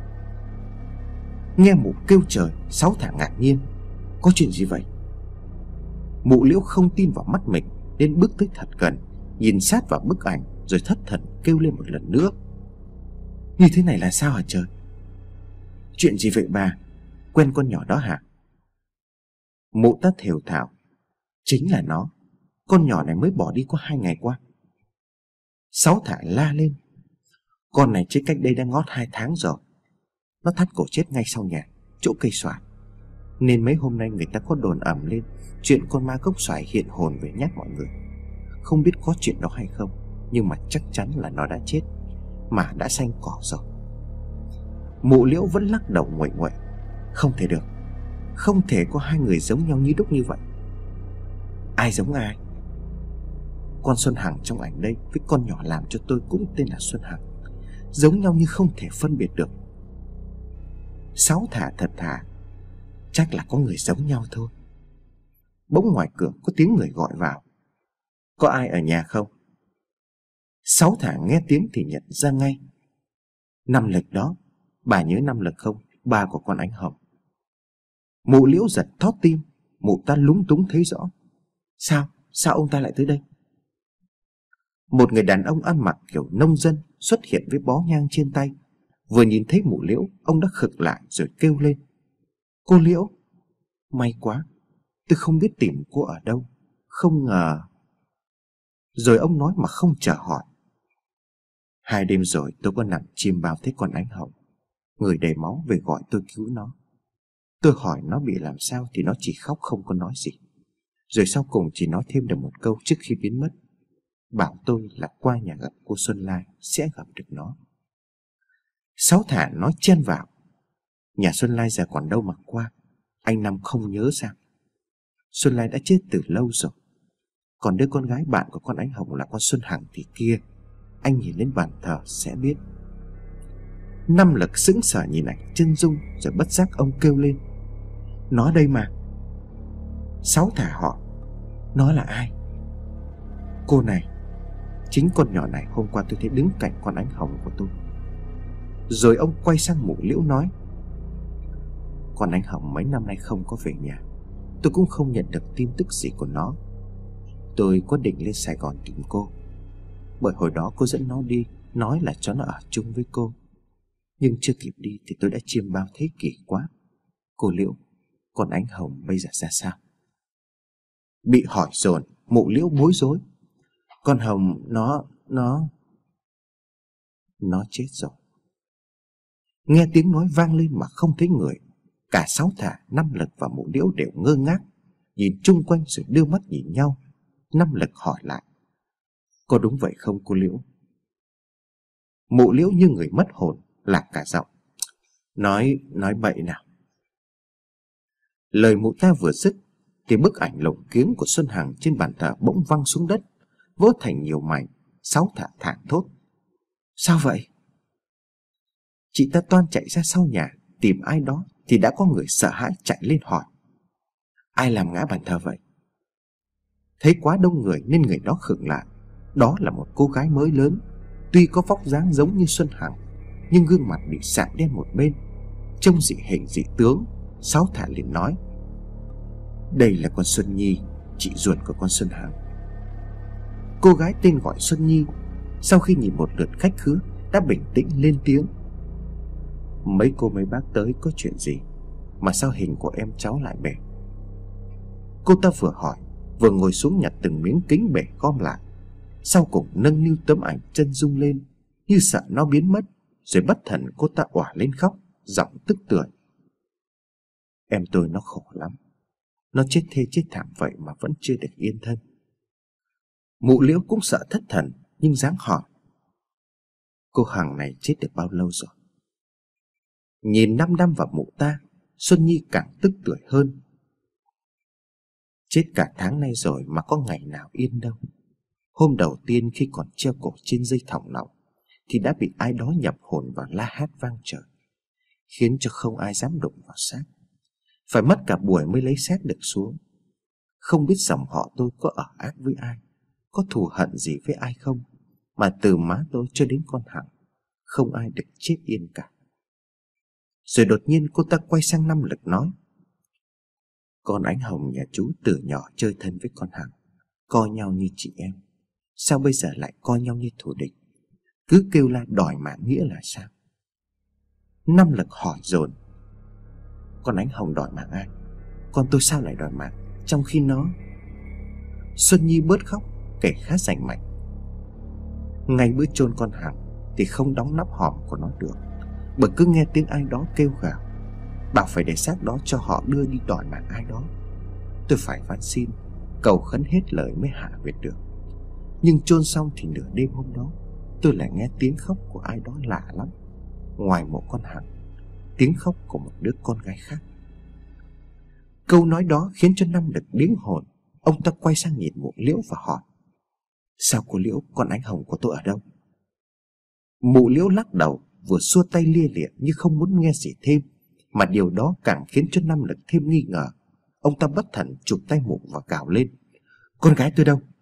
Nghe Mụ kêu trời, Sáu Thả ngạc nhiên: có chuyện gì vậy? Mụ Liễu không tin vào mắt mình nên bước tới thật gần, nhìn sát vào bức ảnh rồi thất thần kêu lên một lần nữa: như thế này là sao hả trời? Chuyện gì vậy bà? Quen con nhỏ đó hả? Mụ ta thều thào: chính là nó. Con nhỏ này mới bỏ đi có hai ngày qua. Sáu Thả la lên: con này chết cách đây đã ngót hai tháng rồi. Nó thắt cổ chết ngay sau nhà, chỗ cây xoài. Nên mấy hôm nay người ta có đồn ầm lên chuyện con ma gốc xoài hiện hồn về nhát mọi người. Không biết có chuyện đó hay không, nhưng mà chắc chắn là nó đã chết, mà đã xanh cỏ rồi. Mụ Liễu vẫn lắc đầu nguậy nguậy: không thể được, không thể có hai người giống nhau như đúc như vậy. Ai giống ai? Con Xuân Hằng trong ảnh đây với con nhỏ làm cho tôi cũng tên là Xuân Hằng, giống nhau như không thể phân biệt được. Sáu Thả thật thà: chắc là có người giống nhau thôi. Bỗng ngoài cửa có tiếng người gọi vào: có ai ở nhà không? Sáu Thả nghe tiếng thì nhận ra ngay: Năm Lực đó. Bà nhớ Năm Lực không? Ba của con Ánh Hồng. Mụ Liễu giật thót tim. Mụ ta lúng túng thấy rõ: Sao? Sao ông ta lại tới đây? Một người đàn ông ăn mặc kiểu nông dân xuất hiện với bó nhang trên tay. Vừa nhìn thấy Mụ Liễu, ông đã khựng lại rồi kêu lên: cô Liễu, may quá, tôi không biết tìm cô ở đâu. Không ngờ. Rồi ông nói mà không chờ hỏi: hai đêm rồi tôi có nằm chim bao thấy con Ánh Hồng, người đầy máu về gọi tôi cứu nó. Tôi hỏi nó bị làm sao thì nó chỉ khóc không có nói gì. Rồi sau cùng chỉ nói thêm được một câu trước khi biến mất, bảo tôi là qua nhà gặp cô Xuân Lai sẽ gặp được nó. Sáu Thả nói chen vào: nhà Xuân Lai giờ còn đâu mà qua, anh Năm không nhớ sao? Xuân Lai đã chết từ lâu rồi. Còn đứa con gái bạn của con Ánh Hồng là con Xuân Hằng thì kia, anh nhìn lên bàn thờ sẽ biết. Năm Lực sững sờ nhìn ảnh chân dung, rồi bất giác ông kêu lên: nó đây mà. Sáu Thả hỏi: nó là ai? Cô này, chính con nhỏ này hôm qua tôi thấy đứng cạnh con Ánh Hồng của tôi. Rồi ông quay sang Mụ Liễu nói: con Ánh Hồng mấy năm nay không có về nhà, tôi cũng không nhận được tin tức gì của nó. Tôi có định lên Sài Gòn tìm cô, bởi hồi đó cô dẫn nó đi, nói là cho nó ở chung với cô. Nhưng chưa kịp đi thì tôi đã chiêm bao thế kỷ quá. Cô Liễu, con Ánh Hồng bây giờ ra sao? Bị hỏi dồn, Mụ Liễu bối rối: con Hồng nó, nó... Nó chết rồi. Nghe tiếng nói vang lên mà không thấy người, cả Sáu Thả, Năm Lực và Mụ Liễu đều ngơ ngác, nhìn chung quanh rồi đưa mắt nhìn nhau. Năm Lực hỏi lại: có đúng vậy không cô Liễu? Mụ Liễu như người mất hồn, lạc cả giọng: Nói, nói bậy nào. Lời mụ ta vừa dứt thì bức ảnh lồng kiếng của Xuân Hằng trên bàn thờ bỗng văng xuống đất, vỡ thành nhiều mảnh. Sáu Thả thảng thốt: sao vậy? Chị ta toan chạy ra sau nhà tìm ai đó thì đã có người sợ hãi chạy lên hỏi: ai làm ngã bàn thờ vậy? Thấy quá đông người nên người đó khựng lại. Đó là một cô gái mới lớn, tuy có vóc dáng giống như Xuân Hằng, nhưng gương mặt bị sạm đen một bên, trông dị hình dị tướng. Sáu Thả liền nói: đây là con Xuân Nhi, chị ruột của con Xuân Hằng. Cô gái tên gọi Xuân Nhi sau khi nhìn một lượt khách khứa đã bình tĩnh lên tiếng: mấy cô mấy bác tới có chuyện gì mà sao hình của em cháu lại bể? Cô ta vừa hỏi vừa ngồi xuống nhặt từng miếng kính bể gom lại, sau cùng nâng niu tấm ảnh chân dung lên như sợ nó biến mất. Rồi bất thần cô ta òa lên khóc, giọng tức tưởi: Em tôi nó khổ lắm. Nó chết thê chết thảm vậy mà vẫn chưa được yên thân. Mụ Liễu cũng sợ thất thần, nhưng dáng hỏi: Cô Hằng này chết được bao lâu rồi? Nhìn năm năm vào mụ ta, Xuân Nhi càng tức tuổi hơn. Chết cả tháng nay rồi mà có ngày nào yên đâu. Hôm đầu tiên khi còn treo cổ trên dây thòng lọng thì đã bị ai đó nhập hồn và la hét vang trời, khiến cho không ai dám đụng vào xác. Phải mất cả buổi mới lấy xác được xuống. Không biết dòng họ tôi có ở ác với ai, có thù hận gì với ai không, mà từ má tôi cho đến con Hằng, không ai được chết yên cả. Rồi đột nhiên cô ta quay sang Năm Lực nói: Con Ánh Hồng nhà chú từ nhỏ chơi thân với con Hằng, coi nhau như chị em. Sao bây giờ lại coi nhau như thù địch? Cứ kêu la đòi mạng nghĩa là sao? Năm Lực hỏi dồn: Con Ánh Hồng đòi mạng ai? Con tôi sao lại đòi mạng, trong khi nó... Xuân Nhi bớt khóc, kể khá rành mạch: Ngay bữa chôn con Hằng thì không đóng nắp hòm của nó được, bởi cứ nghe tiếng ai đó kêu gào, bảo phải để xác đó cho họ đưa đi đòi mạng ai đó. Tôi phải van xin, cầu khấn hết lời mới hạ huyệt được. Nhưng chôn xong thì nửa đêm hôm đó, tôi lại nghe tiếng khóc của ai đó lạ lắm. Ngoài mộ con Hằng, tiếng khóc của một đứa con gái khác. Câu nói đó khiến cho Năm Lực điếng hồn. Ông ta quay sang nhìn mụ Liễu và hỏi: Sao cô Liễu, con Ánh Hồng của tôi ở đâu? Mụ Liễu lắc đầu, vừa xua tay lia lịa như không muốn nghe gì thêm. Mà điều đó càng khiến cho Năm Lực thêm nghi ngờ. Ông ta bất thần chụp tay mụ và gào lên: Con gái tôi đâu?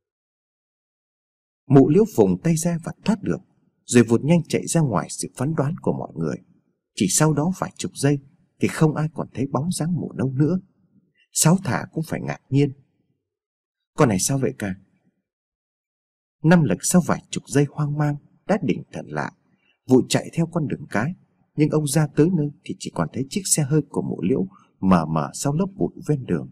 Mụ Liễu vùng tay ra và thoát được, rồi vụt nhanh chạy ra ngoài sự phán đoán của mọi người. Chỉ sau đó vài chục giây thì không ai còn thấy bóng dáng mụ đâu nữa. Sáu Thả cũng phải ngạc nhiên: Con này sao vậy cả? Năm Lực sau vài chục giây hoang mang đã định thần lại, vội chạy theo con đường cái. Nhưng ông ra tới nơi thì chỉ còn thấy chiếc xe hơi của mụ Liễu mờ mờ sau lớp bụi ven đường.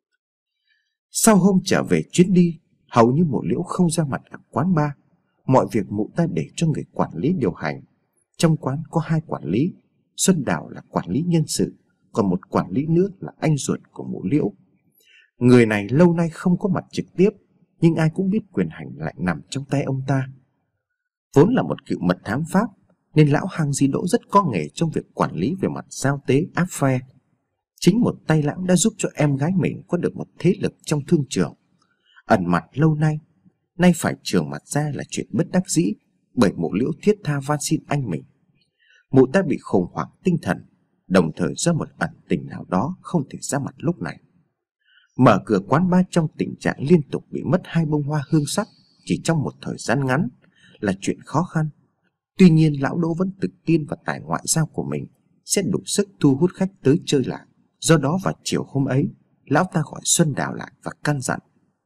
Sau hôm trở về chuyến đi, hầu như mụ Liễu không ra mặt ở quán bar. Mọi việc mụ ta để cho người quản lý điều hành. Trong quán có hai quản lý, Xuân Đào là quản lý nhân sự, còn một quản lý nữa là anh ruột của mụ Liễu. Người này lâu nay không có mặt trực tiếp, nhưng ai cũng biết quyền hành lại nằm trong tay ông ta. Vốn là một cựu mật thám Pháp, nên lão Hang Di Đỗ rất có nghề trong việc quản lý về mặt giao tế áp phe. Chính một tay lão đã giúp cho em gái mình có được một thế lực trong thương trường. Ẩn mặt lâu nay, nay phải trường mặt ra là chuyện bất đắc dĩ, bởi mụ Liễu thiết tha van xin anh mình. Mụ ta bị khủng hoảng tinh thần, đồng thời do một ẩn tình nào đó không thể ra mặt lúc này. Mở cửa quán bar trong tình trạng liên tục bị mất hai bông hoa hương sắc chỉ trong một thời gian ngắn là chuyện khó khăn. Tuy nhiên lão Đỗ vẫn tự tin vào tài ngoại giao của mình sẽ đủ sức thu hút khách tới chơi lại. Do đó vào chiều hôm ấy, lão ta gọi Xuân Đào lại và căn dặn: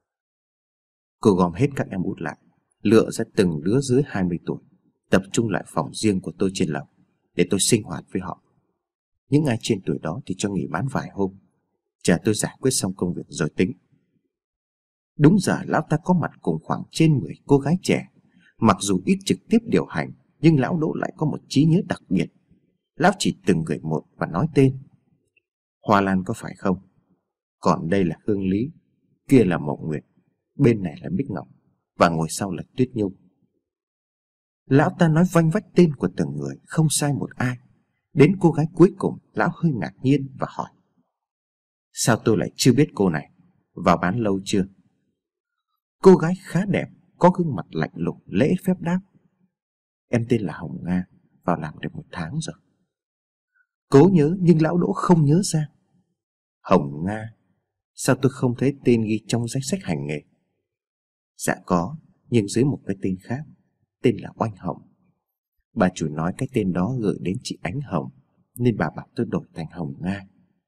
Cô gom hết các em út lại, lựa ra từng đứa dưới hai mươi tuổi, tập trung lại phòng riêng của tôi trên lầu để tôi sinh hoạt với họ. Những ai trên tuổi đó thì cho nghỉ bán vài hôm, chờ tôi giải quyết xong công việc rồi tính. Đúng giờ lão ta có mặt cùng khoảng trên mười cô gái trẻ. Mặc dù ít trực tiếp điều hành, nhưng lão Đỗ lại có một trí nhớ đặc biệt. Lão chỉ từng người một và nói tên: Hoa Lan có phải không? Còn đây là Hương Lý, kia là Mộng Nguyệt, bên này là Bích Ngọc, và ngồi sau là Tuyết Nhung. Lão ta nói vanh vách tên của từng người, không sai một ai. Đến cô gái cuối cùng, lão hơi ngạc nhiên và hỏi: Sao tôi lại chưa biết cô này? Vào bán lâu chưa? Cô gái khá đẹp, có gương mặt lạnh lùng lễ phép đáp: Em tên là Hồng Nga, vào làm được một tháng rồi. Cố nhớ nhưng lão Đỗ không nhớ ra. Hồng Nga? Sao tôi không thấy tên ghi trong danh sách hành nghề? Dạ có, nhưng dưới một cái tên khác, tên là Oanh Hồng. Bà chủ nói cái tên đó gửi đến chị Ánh Hồng, nên bà bảo tôi đổi thành Hồng Nga.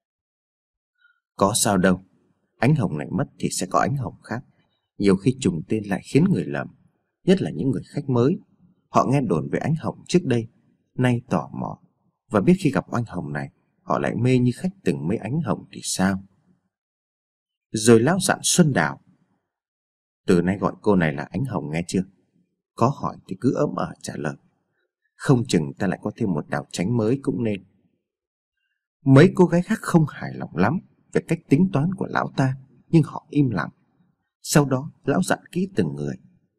Có sao đâu, Ánh Hồng này mất thì sẽ có Ánh Hồng khác. Nhiều khi trùng tên lại khiến người lầm, nhất là những người khách mới. Họ nghe đồn về Ánh Hồng trước đây, nay tò mò, và biết khi gặp Oanh Hồng này, họ lại mê như khách từng mấy Ánh Hồng thì sao? Rồi lão dặn Xuân Đào: Từ nay gọi cô này là Ánh Hồng nghe chưa? Có hỏi thì cứ ỡm ở trả lời, không chừng ta lại có thêm một đào tránh mới cũng nên. Mấy cô gái khác không hài lòng lắm về cách tính toán của lão ta, nhưng họ im lặng. Sau đó lão dặn kỹ từng người: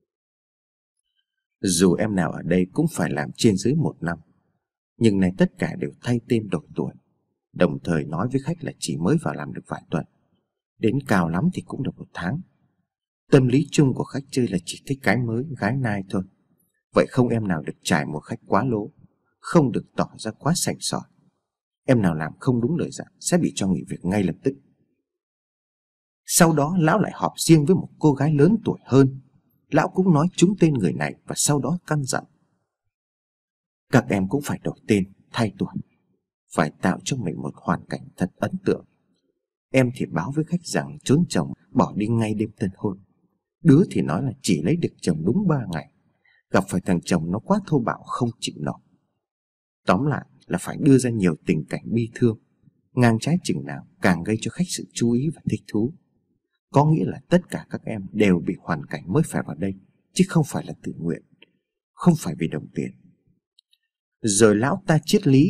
dù em nào ở đây cũng phải làm trên dưới một năm, nhưng nay tất cả đều thay tên đổi tuổi. Đồng thời nói với khách là chỉ mới vào làm được vài tuần, đến cao lắm thì cũng được một tháng. Tâm lý chung của khách chơi là chỉ thích cái mới, gái nai thôi. Vậy không em nào được trải một khách quá lố, không được tỏ ra quá sành sỏi. Em nào làm không đúng lời dặn sẽ bị cho nghỉ việc ngay lập tức. Sau đó lão lại họp riêng với một cô gái lớn tuổi hơn. Lão cũng nói trúng tên người này và sau đó căn dặn: các em cũng phải đổi tên, thay tuổi, phải tạo cho mình một hoàn cảnh thật ấn tượng. Em thì báo với khách rằng trốn chồng, bỏ đi ngay đêm tân hôn. Đứa thì nói là chỉ lấy được chồng đúng ba ngày, gặp phải thằng chồng nó quá thô bạo không chịu nổi. Tóm lại là phải đưa ra nhiều tình cảnh bi thương, ngang trái chừng nào càng gây cho khách sự chú ý và thích thú. Có nghĩa là tất cả các em đều bị hoàn cảnh mới phải vào đây, chứ không phải là tự nguyện, không phải vì đồng tiền. Rồi lão ta triết lý: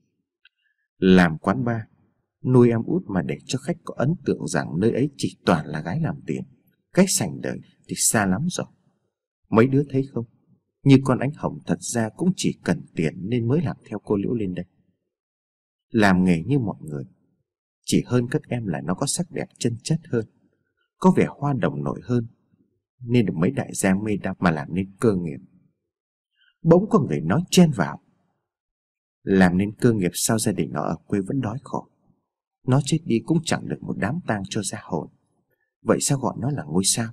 làm quán bar, nuôi em út mà để cho khách có ấn tượng rằng nơi ấy chỉ toàn là gái làm tiền, cái sành đời thì xa lắm rồi. Mấy đứa thấy không, như con Ánh Hồng thật ra cũng chỉ cần tiền nên mới làm theo cô Liễu lên đây. Làm nghề như mọi người, chỉ hơn các em là nó có sắc đẹp chân chất hơn, có vẻ hoa đồng nổi hơn, nên được mấy đại gia mê đắm mà làm nên cơ nghiệp. Bỗng có người nói chen vào: làm nên cơ nghiệp sao gia đình nó ở quê vẫn đói khổ, nó chết đi cũng chẳng được một đám tang cho ra hồn, vậy sao gọi nó là ngôi sao?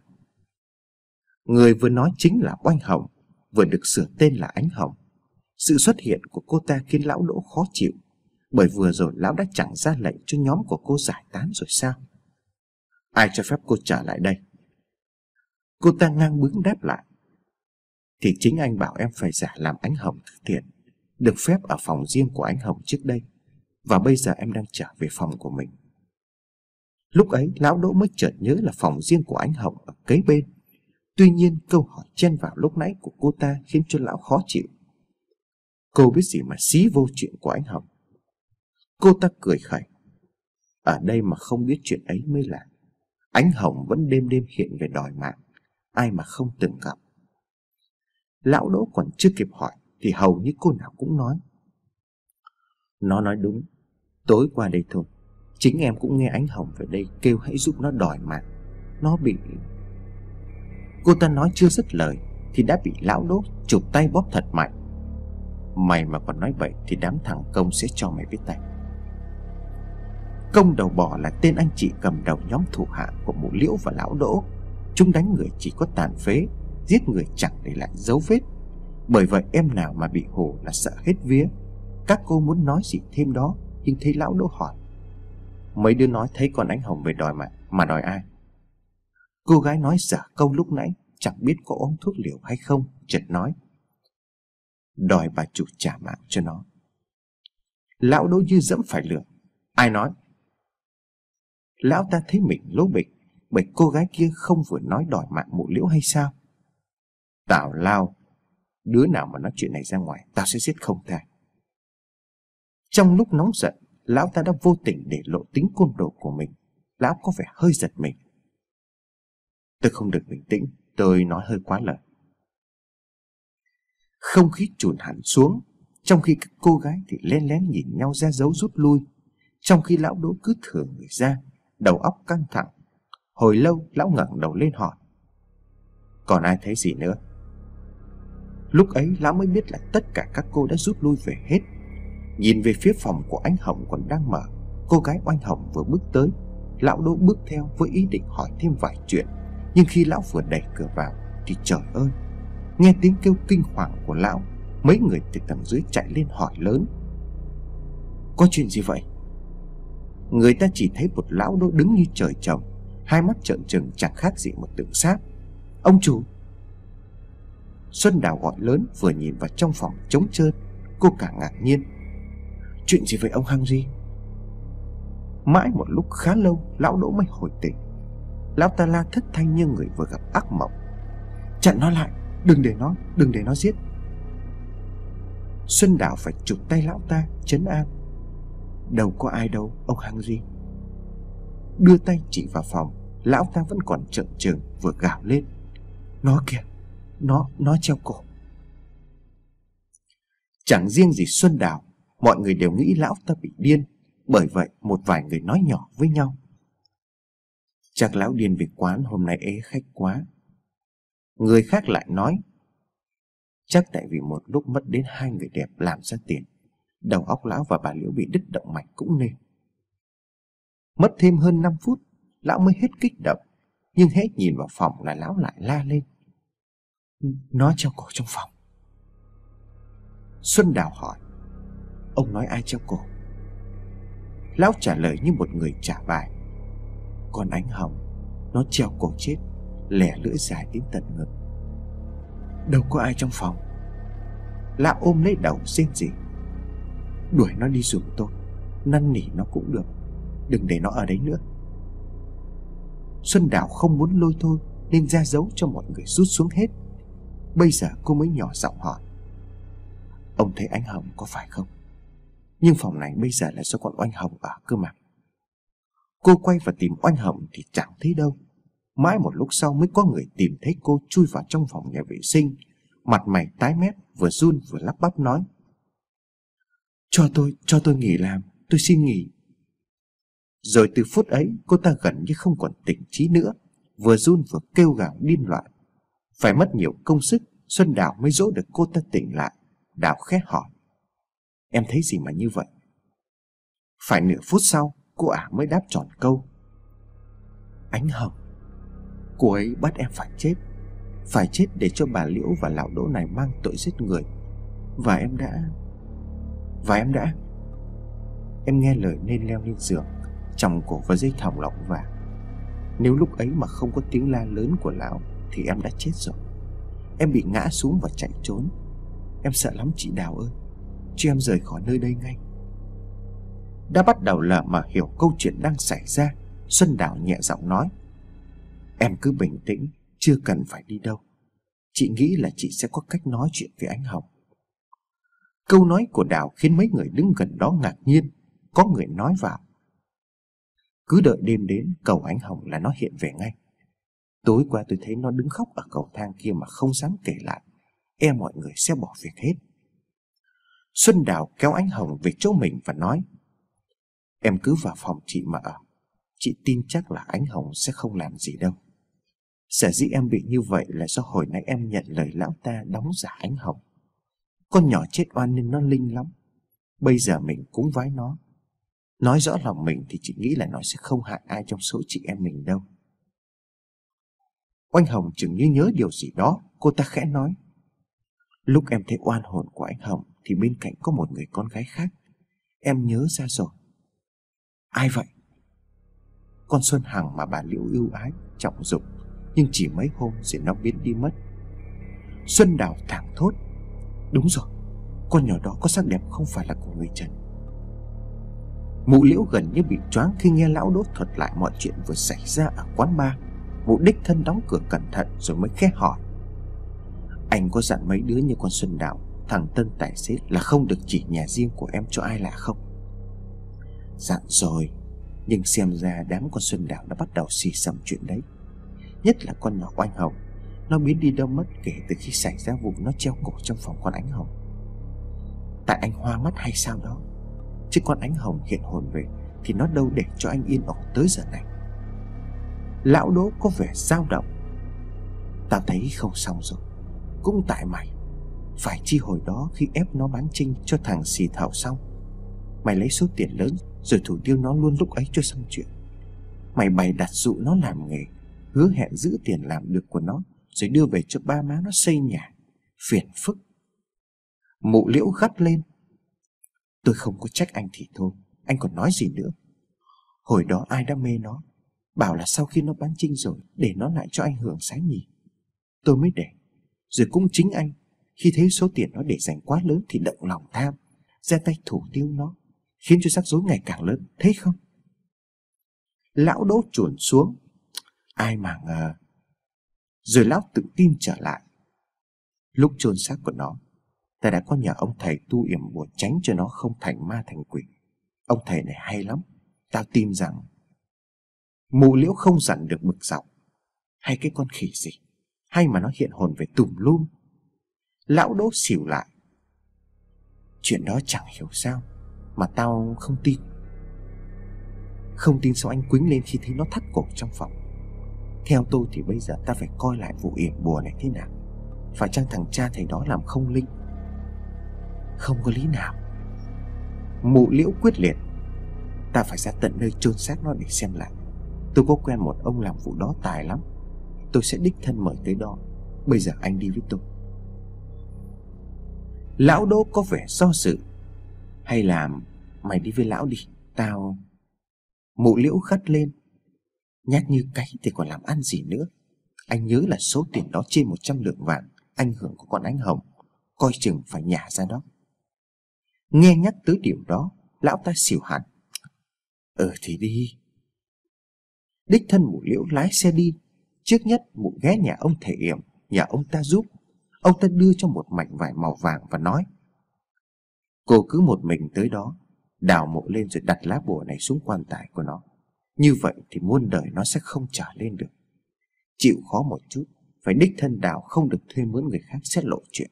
Người vừa nói chính là Oanh Hồng, vừa được sửa tên là Ánh Hồng. Sự xuất hiện của cô ta khiến lão Đỗ khó chịu, bởi vừa rồi lão đã chẳng ra lệnh cho nhóm của cô giải tán rồi sao? Ai cho phép cô trở lại đây? Cô ta ngang bướng đáp lại: thì chính anh bảo em phải giả làm Ánh Hồng thực thiện, được phép ở phòng riêng của Ánh Hồng trước đây, và bây giờ em đang trở về phòng của mình. Lúc ấy lão Đỗ mới chợt nhớ là phòng riêng của Ánh Hồng ở kế bên. Tuy nhiên câu hỏi chen vào lúc nãy của cô ta khiến cho lão khó chịu. Cô biết gì mà xí vô chuyện của Ánh Hồng? Cô ta cười khẩy: ở đây mà không biết chuyện ấy mới lạ. Ánh Hồng vẫn đêm đêm hiện về đòi mạng, ai mà không từng gặp. Lão Đỗ còn chưa kịp hỏi thì hầu như cô nào cũng nói: nó nói đúng, tối qua đây thôi, chính em cũng nghe Ánh Hồng về đây kêu hãy giúp nó đòi mạng. Nó bị... Cô ta nói chưa dứt lời thì đã bị lão Đỗ chụp tay bóp thật mạnh. Mày mà còn nói vậy thì đám thằng Công sẽ cho mày biết tay. Công đầu bò là tên anh chị cầm đầu nhóm thủ hạ của mụ Liễu và lão Đỗ. Chúng đánh người chỉ có tàn phế, giết người chẳng để lại dấu vết. Bởi vậy em nào mà bị hù là sợ hết vía. Các cô muốn nói gì thêm đó, nhưng thấy lão Đỗ hỏi: mấy đứa nói thấy con Ánh Hồng về đòi mạng, mà đòi ai? Cô gái nói dở câu lúc nãy chẳng biết có uống thuốc liều hay không, chợt nói: đòi bà chủ trả mạng cho nó. Lão Đỗ như dẫm phải lửa: ai nói? Lão ta thấy mình lố bịch, bởi cô gái kia không vừa nói đòi mạng mụ Liễu hay sao? Tào lao, đứa nào mà nói chuyện này ra ngoài tao sẽ giết không tha. Trong lúc nóng giận, lão ta đã vô tình để lộ tính côn đồ của mình. Lão có vẻ hơi giật mình. Tôi không được bình tĩnh, tôi nói hơi quá lời. Không khí trùn hẳn xuống, trong khi các cô gái thì len lén nhìn nhau ra dấu rút lui, trong khi lão Đỗ cứ thở người ra, đầu óc căng thẳng. Hồi lâu lão ngẩng đầu lên hỏi: còn ai thấy gì nữa? Lúc ấy lão mới biết là tất cả các cô đã rút lui về hết. Nhìn về phía phòng của Ánh Hồng còn đang mở, cô gái Oanh Hồng vừa bước tới. Lão Đỗ bước theo với ý định hỏi thêm vài chuyện, nhưng khi lão vừa đẩy cửa vào thì trời ơi, nghe tiếng kêu kinh hoàng của lão. Mấy người từ tầng dưới chạy lên hỏi lớn: có chuyện gì vậy? Người ta chỉ thấy một lão Đỗ đứng như trời trồng, hai mắt trợn trừng chẳng khác gì một tượng sáp. Ông chủ! Xuân Đào gọi lớn, vừa nhìn vào trong phòng trống trơn. Cô càng ngạc nhiên: chuyện gì vậy ông Henry? Mãi một lúc khá lâu lão Đỗ mới hồi tỉnh. Lão ta la thất thanh như người vừa gặp ác mộng: chặn nó lại, đừng để nó, đừng để nó giết. Xuân Đào phải chụp tay lão ta trấn an: Đâu có ai đâu ông Hằng Duy. Đưa tay chỉ vào phòng, lão ta vẫn còn trợn trừng vừa gào lên: Nó kìa, Nó, nó treo cổ. Chẳng riêng gì Xuân Đào, mọi người đều nghĩ lão ta bị điên. Bởi vậy một vài người nói nhỏ với nhau: Chắc lão điên về quán hôm nay ế khách quá. Người khác lại nói: Chắc tại vì một lúc mất đến hai người đẹp làm ra tiền, đầu óc lão và bà Liễu bị đứt động mạch cũng nên. Mất thêm hơn năm phút, lão mới hết kích động. Nhưng hết nhìn vào phòng là lão lại la lên: Nó treo cổ trong phòng. Xuân Đào hỏi: Ông nói ai treo cổ? Lão trả lời như một người trả bài: Con Ánh Hồng, nó treo cổ chết, lẻ lưỡi dài đến tận ngực. Đâu có ai trong phòng. Lão ôm lấy đầu rên rỉ: Đuổi nó đi giùm tôi, năn nỉ nó cũng được, đừng để nó ở đấy nữa. Xuân Đào không muốn lôi thôi nên ra dấu cho mọi người rút xuống hết. Bây giờ cô mới nhỏ giọng hỏi: Ông thấy Ánh Hồng có phải không? Nhưng phòng này bây giờ là do con Oanh Hồng ở cơ mà. Cô quay và tìm Oanh Hồng thì chẳng thấy đâu. Mãi một lúc sau mới có người tìm thấy cô chui vào trong phòng nhà vệ sinh, mặt mày tái mét, vừa run vừa lắp bắp nói: Cho tôi, cho tôi nghỉ làm, tôi xin nghỉ. Rồi từ phút ấy cô ta gần như không còn tỉnh trí nữa, vừa run vừa kêu gào điên loạn. Phải mất nhiều công sức Xuân Đào mới dỗ được cô ta tỉnh lại. Đào khẽ hỏi: Em thấy gì mà như vậy? Phải nửa phút sau cô ả mới đáp tròn câu: Ánh Hồng, cô ấy bắt em phải chết. Phải chết để cho bà Liễu và lão Đỗ này mang tội giết người. Và em đã Và em đã Em nghe lời nên leo lên giường, chòng cổ vào dây thòng lọng vàng. Nếu lúc ấy mà không có tiếng la lớn của lão thì em đã chết rồi. Em bị ngã xuống và chạy trốn. Em sợ lắm chị Đào ơi, cho em rời khỏi nơi đây ngay. Đã bắt đầu lờ mà hiểu câu chuyện đang xảy ra, Xuân Đào nhẹ giọng nói: Em cứ bình tĩnh, chưa cần phải đi đâu. Chị nghĩ là chị sẽ có cách nói chuyện với Ánh Hồng. Câu nói của Đào khiến mấy người đứng gần đó ngạc nhiên. Có người nói vào: Cứ đợi đêm đến cầu Ánh Hồng là nó hiện về ngay. Tối qua tôi thấy nó đứng khóc ở cầu thang kia mà không dám kể lại, e mọi người sẽ bỏ việc hết. Xuân Đào kéo Ánh Hồng về chỗ mình và nói: Em cứ vào phòng chị mà ở. Chị tin chắc là Ánh Hồng sẽ không làm gì đâu. Sở dĩ em bị như vậy là do hồi nãy em nhận lời lão ta đóng giả Ánh Hồng. Con nhỏ chết oan nên nó linh lắm. Bây giờ mình cúng vái nó. Nói rõ lòng mình thì chị nghĩ là nó sẽ không hại ai trong số chị em mình đâu. Oanh Hồng chừng như nhớ điều gì đó, cô ta khẽ nói: Lúc em thấy oan hồn của anh Hồng thì bên cạnh có một người con gái khác. Em nhớ ra rồi. Ai vậy? Con Xuân Hằng mà bà Liễu ưu ái, trọng dụng, nhưng chỉ mấy hôm rồi nó biến đi mất. Xuân Đào thảng thốt: Đúng rồi, con nhỏ đó có sắc đẹp không phải là của người Trần. Mụ Liễu gần như bị choáng khi nghe lão Đỗ thuật lại mọi chuyện vừa xảy ra ở quán bar. Mụ đích thân đóng cửa cẩn thận rồi mới khẽ hỏi: Anh có dặn mấy đứa như con Xuân Đào, thằng Tân tài xế là không được chỉ nhà riêng của em cho ai lạ không? Dặn rồi, nhưng xem ra đám con Xuân Đào đã bắt đầu xì xầm chuyện đấy. Nhất là con nhỏ Oanh Hồng. Nó biến đi đâu mất kể từ khi xảy ra vụ nó treo cổ trong phòng con Ánh Hồng. Tại anh hoa mắt hay sao đó, chứ con Ánh Hồng hiện hồn về thì nó đâu để cho anh yên ổn tới giờ này. Lão Đỗ có vẻ dao động: Tao thấy không xong rồi. Cũng tại mày. Phải chi hồi đó khi ép nó bán trinh cho thằng xì thầu xong, mày lấy số tiền lớn rồi thủ tiêu nó luôn lúc ấy cho xong chuyện. Mày bày đặt dụ nó làm nghề, hứa hẹn giữ tiền làm được của nó rồi đưa về cho ba má nó xây nhà. Phiền phức. Mụ Liễu gắt lên: Tôi không có trách anh thì thôi, anh còn nói gì nữa? Hồi đó ai đã mê nó, bảo là sau khi nó bán trinh rồi để nó lại cho anh hưởng sáng nhỉ. Tôi mới để. Rồi cũng chính anh, khi thấy số tiền nó để dành quá lớn thì động lòng tham, ra tay thủ tiêu nó, khiến cho rắc rối ngày càng lớn, thấy không? Lão Đỗ chuồn xuống: Ai mà ngờ. Rồi lão tự tin trở lại: Lúc chôn xác của nó, ta đã có nhờ ông thầy tu yểm bùa tránh cho nó không thành ma thành quỷ. Ông thầy này hay lắm. Tao tin rằng... Mụ Liễu không dằn được bực dọc. Hay cái con khỉ gì, hay mà nó hiện hồn về tùm lum. Lão Đỗ xỉu lại. Chuyện đó chẳng hiểu sao mà tao không tin. Không tin sao anh quýnh lên khi thấy nó thắt cổ trong phòng? Theo tôi thì bây giờ ta phải coi lại vụ yểm bùa này thế nào. Phải chăng thằng cha thầy đó làm không linh? Không có lý nào. Mụ Liễu quyết liệt. Ta phải ra tận nơi chôn xác nó để xem lại. Tôi có quen một ông làm vụ đó tài lắm. Tôi sẽ đích thân mời tới đó. Bây giờ anh đi với tôi. Lão Đỗ có vẻ do dự. Hay là mày đi với lão đi, tao... Mụ Liễu gắt lên. Nhát như cái thì còn làm ăn gì nữa. Anh nhớ là số tiền đó trên một trăm lượng vàng anh hưởng của con Ánh Hồng. Coi chừng phải nhả ra đó. Nghe nhắc tới điểm đó, lão ta xỉu hẳn. Ờ thì đi. Đích thân mụ Liễu lái xe đi. Trước nhất mụ ghé nhà ông thầy Yểm, nhà ông ta giúp. Ông ta đưa cho một mảnh vải màu vàng và nói: Cô cứ một mình tới đó, đào mộ lên rồi đặt lá bùa này xuống quan tài của nó. Như vậy thì muôn đời nó sẽ không trở lên được. Chịu khó một chút, phải đích thân đào, không được thuê mướn người khác xét lộ chuyện.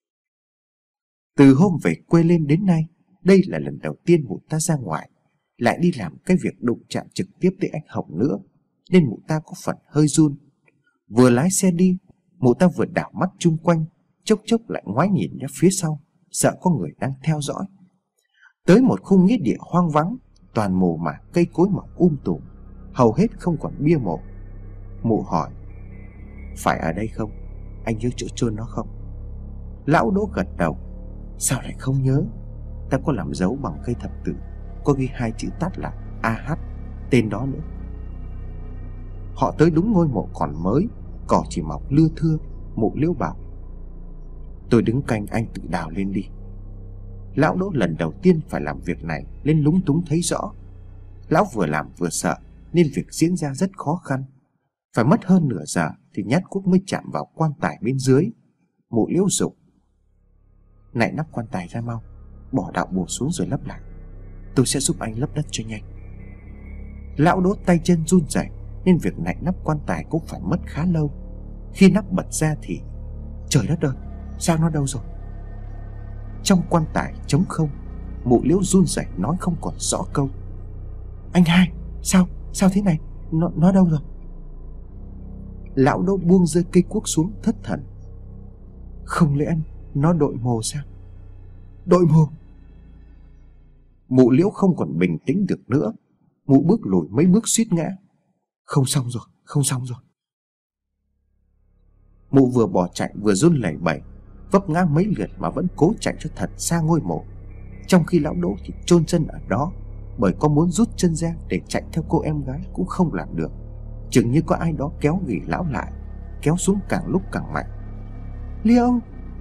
Từ hôm về quê lên đến nay, đây là lần đầu tiên mụ ta ra ngoài, lại đi làm cái việc đụng chạm trực tiếp tới anh Hồng nữa, nên mụ ta có phần hơi run. Vừa lái xe đi, mụ ta vừa đảo mắt chung quanh, chốc chốc lại ngoái nhìn ra phía sau, sợ có người đang theo dõi. Tới một khu nghĩa địa hoang vắng, toàn mồ mả cây cối mọc um tùm, hầu hết không còn bia mộ. Mụ hỏi: Phải ở đây không? Anh nhớ chỗ chôn nó không? Lão Đỗ gật đầu. Sao lại không nhớ? Ta có làm dấu bằng cây thập tự, có ghi hai chữ tắt là a hát, tên đó nữa. Họ tới đúng ngôi mộ còn mới, cỏ chỉ mọc lưa thưa. Mụ Liễu bảo: Tôi đứng canh, anh tự đào lên đi. Lão Đỗ lần đầu tiên phải làm việc này nên lúng túng thấy rõ. Lão vừa làm vừa sợ nên việc diễn ra rất khó khăn. Phải mất hơn nửa giờ thì nhát cuốc mới chạm vào quan tài bên dưới. Mụ Liễu dục: Nạy nắp quan tài ra mau, bỏ đạo bùa xuống rồi lấp lại. Tôi sẽ giúp anh lấp đất cho nhanh. Lão Đỗ tay chân run rẩy nên việc nạy nắp quan tài cũng phải mất khá lâu. Khi nắp bật ra thì trời đất ơi, sao nó đâu rồi? Trong quan tài trống không. Mụ Liễu run rẩy nói không còn rõ câu: Anh hai, sao, sao thế này? Nó, nó đâu rồi? Lão Đỗ buông rơi cây cuốc xuống thất thần. Không lẽ nó đội mồ sao? Đội mồ? Mụ Liễu không còn bình tĩnh được nữa. Mụ bước lùi mấy bước suýt ngã. Không xong rồi, không xong rồi. Mụ vừa bỏ chạy vừa run lẩy bẩy, vấp ngã mấy lượt mà vẫn cố chạy cho thật xa ngôi mộ. Trong khi lão Đỗ thì chôn chân ở đó, bởi có muốn rút chân ra để chạy theo cô em gái cũng không làm được. Chừng như có ai đó kéo ghì lão lại, kéo xuống càng lúc càng mạnh. Liễu!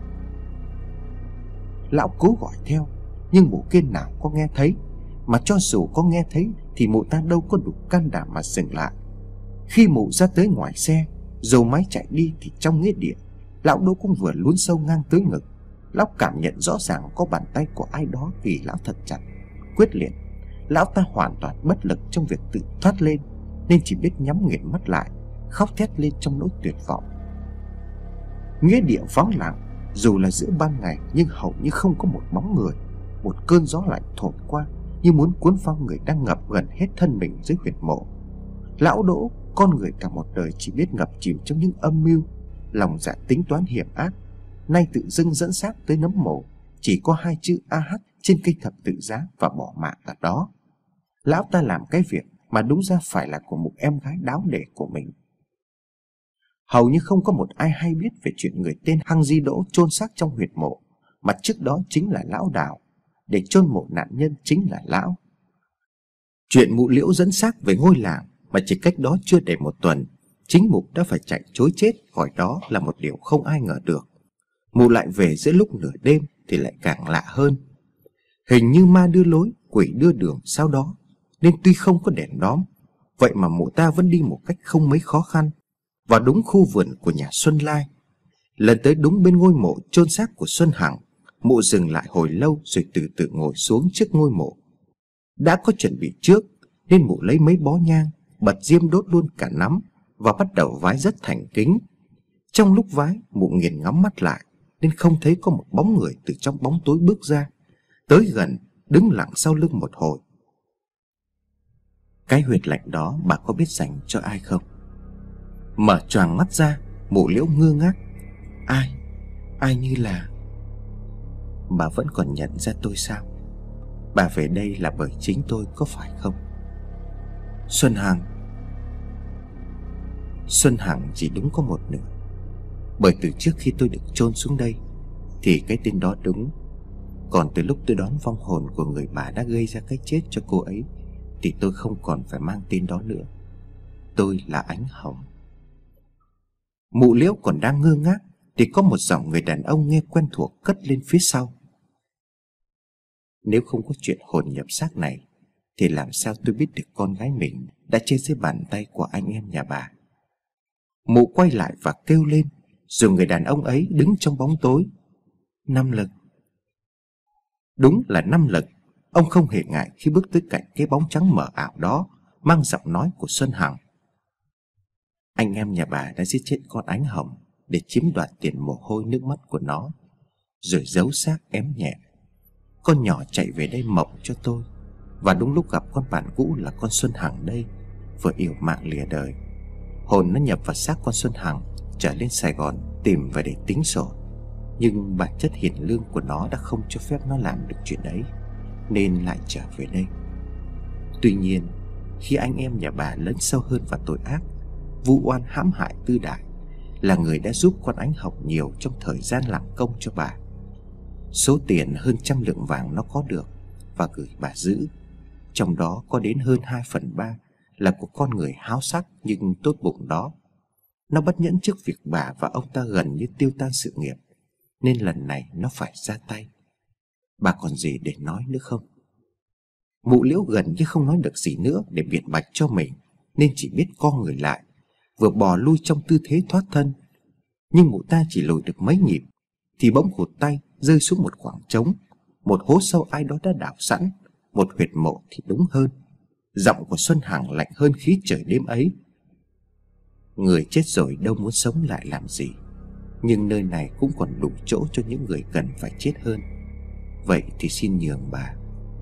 Lão cố gọi theo, nhưng mụ kia nào có nghe thấy. Mà cho dù có nghe thấy thì mụ ta đâu có đủ can đảm mà dừng lại. Khi mụ ra tới ngoài xe, dầu máy chạy đi thì trong nghĩa địa, lão Đỗ cũng vừa lún sâu ngang tới ngực. Lão cảm nhận rõ ràng có bàn tay của ai đó ghì lão thật chặt, quyết liệt. Lão ta hoàn toàn bất lực trong việc tự thoát lên, nên chỉ biết nhắm nghiền mắt lại, khóc thét lên trong nỗi tuyệt vọng. Nghĩa địa vắng lặng, dù là giữa ban ngày nhưng hầu như không có một bóng người. Một cơn gió lạnh thổi qua như muốn cuốn phăng người đang ngập gần hết thân mình dưới huyệt mộ. Lão Đỗ, con người cả một đời chỉ biết ngập chìm trong những âm mưu, lòng dạ tính toán hiểm ác, nay tự dưng dẫn xác tới nấm mộ, chỉ có hai chữ a hát trên cây thập tự giá và bỏ mạng ở đó. Lão ta làm cái việc mà đúng ra phải là của một em gái đáo để của mình. Hầu như không có một ai hay biết về chuyện người tên Hăng Di Đỗ chôn xác trong huyệt mộ, mà trước đó chính là lão đào, để chôn mộ nạn nhân chính là lão. Chuyện mụ Liễu dẫn xác về ngôi làng mà chỉ cách đó chưa đầy một tuần, chính mụ đã phải chạy trối chết khỏi đó là một điều không ai ngờ được. Mụ lại về giữa lúc nửa đêm thì lại càng lạ hơn. Hình như ma đưa lối, quỷ đưa đường sau đó, nên tuy không có đèn đóm, vậy mà mụ ta vẫn đi một cách không mấy khó khăn vào đúng khu vườn của nhà Xuân Lai. Lần tới đúng bên ngôi mộ chôn xác của Xuân Hằng, mụ dừng lại hồi lâu rồi từ từ ngồi xuống trước ngôi mộ. Đã có chuẩn bị trước nên mụ lấy mấy bó nhang, bật diêm đốt luôn cả nắm và bắt đầu vái rất thành kính. Trong lúc vái, mụ nghiền ngắm mắt lại nên không thấy có một bóng người từ trong bóng tối bước ra. Tới gần, đứng lặng sau lưng một hồi. Cái huyệt lạnh đó bà có biết dành cho ai không? Mở choàng mắt ra, mụ Liễu ngơ ngác. Ai? Ai như là... Bà vẫn còn nhận ra tôi sao? Bà về đây là bởi chính tôi có phải không? Xuân Hằng. Xuân Hằng chỉ đúng có một nửa. Bởi từ trước khi tôi được chôn xuống đây thì cái tên đó đúng. Còn từ lúc tôi đón vong hồn của người bà đã gây ra cái chết cho cô ấy thì tôi không còn phải mang tên đó nữa. Tôi là Ánh Hồng. Mụ Liễu còn đang ngơ ngác thì có một giọng người đàn ông nghe quen thuộc cất lên phía sau. Nếu không có chuyện hồn nhập xác này thì làm sao tôi biết được con gái mình đã chết dưới bàn tay của anh em nhà bà? Mụ quay lại và kêu lên, rồi người đàn ông ấy đứng trong bóng tối. Năm Lực. Đúng là Năm Lực. Ông không hề ngại khi bước tới cạnh cái bóng trắng mờ ảo đó, mang giọng nói của Xuân Hằng. Anh em nhà bà đã giết chết con Ánh Hồng để chiếm đoạt tiền mồ hôi nước mắt của nó, rồi giấu xác ém nhẹ. Con nhỏ chạy về đây mộng cho tôi, và đúng lúc gặp con bạn cũ là con Xuân Hằng đây, vừa yểu mạng lìa đời. Hồn nó nhập vào xác con Xuân Hằng, trở lên Sài Gòn tìm về để tính sổ. Nhưng bản chất hiền lương của nó đã không cho phép nó làm được chuyện ấy, nên lại trở về đây. Tuy nhiên, khi anh em nhà bà lấn sâu hơn vào tội ác, vu oan hãm hại Tư Đại, là người đã giúp con Ánh Hồng nhiều trong thời gian làm công cho bà. Số tiền hơn trăm lượng vàng nó có được và gửi bà giữ, trong đó có đến hơn hai phần ba là của con người háo sắc nhưng tốt bụng đó. Nó bất nhẫn trước việc bà và ông ta gần như tiêu tan sự nghiệp, nên lần này nó phải ra tay. Bà còn gì để nói nữa không? Mụ Liễu gần như không nói được gì nữa để biện bạch cho mình, nên chỉ biết co người lại, vừa bò lui trong tư thế thoát thân. Nhưng mụ ta chỉ lùi được mấy nhịp thì bỗng hụt tay rơi xuống một khoảng trống, một hố sâu ai đó đã đào sẵn, một huyệt mộ thì đúng hơn. Giọng của Xuân Hằng lạnh hơn khí trời đêm ấy. Người chết rồi đâu muốn sống lại làm gì, nhưng nơi này cũng còn đủ chỗ cho những người cần phải chết hơn. Vậy thì xin nhường bà.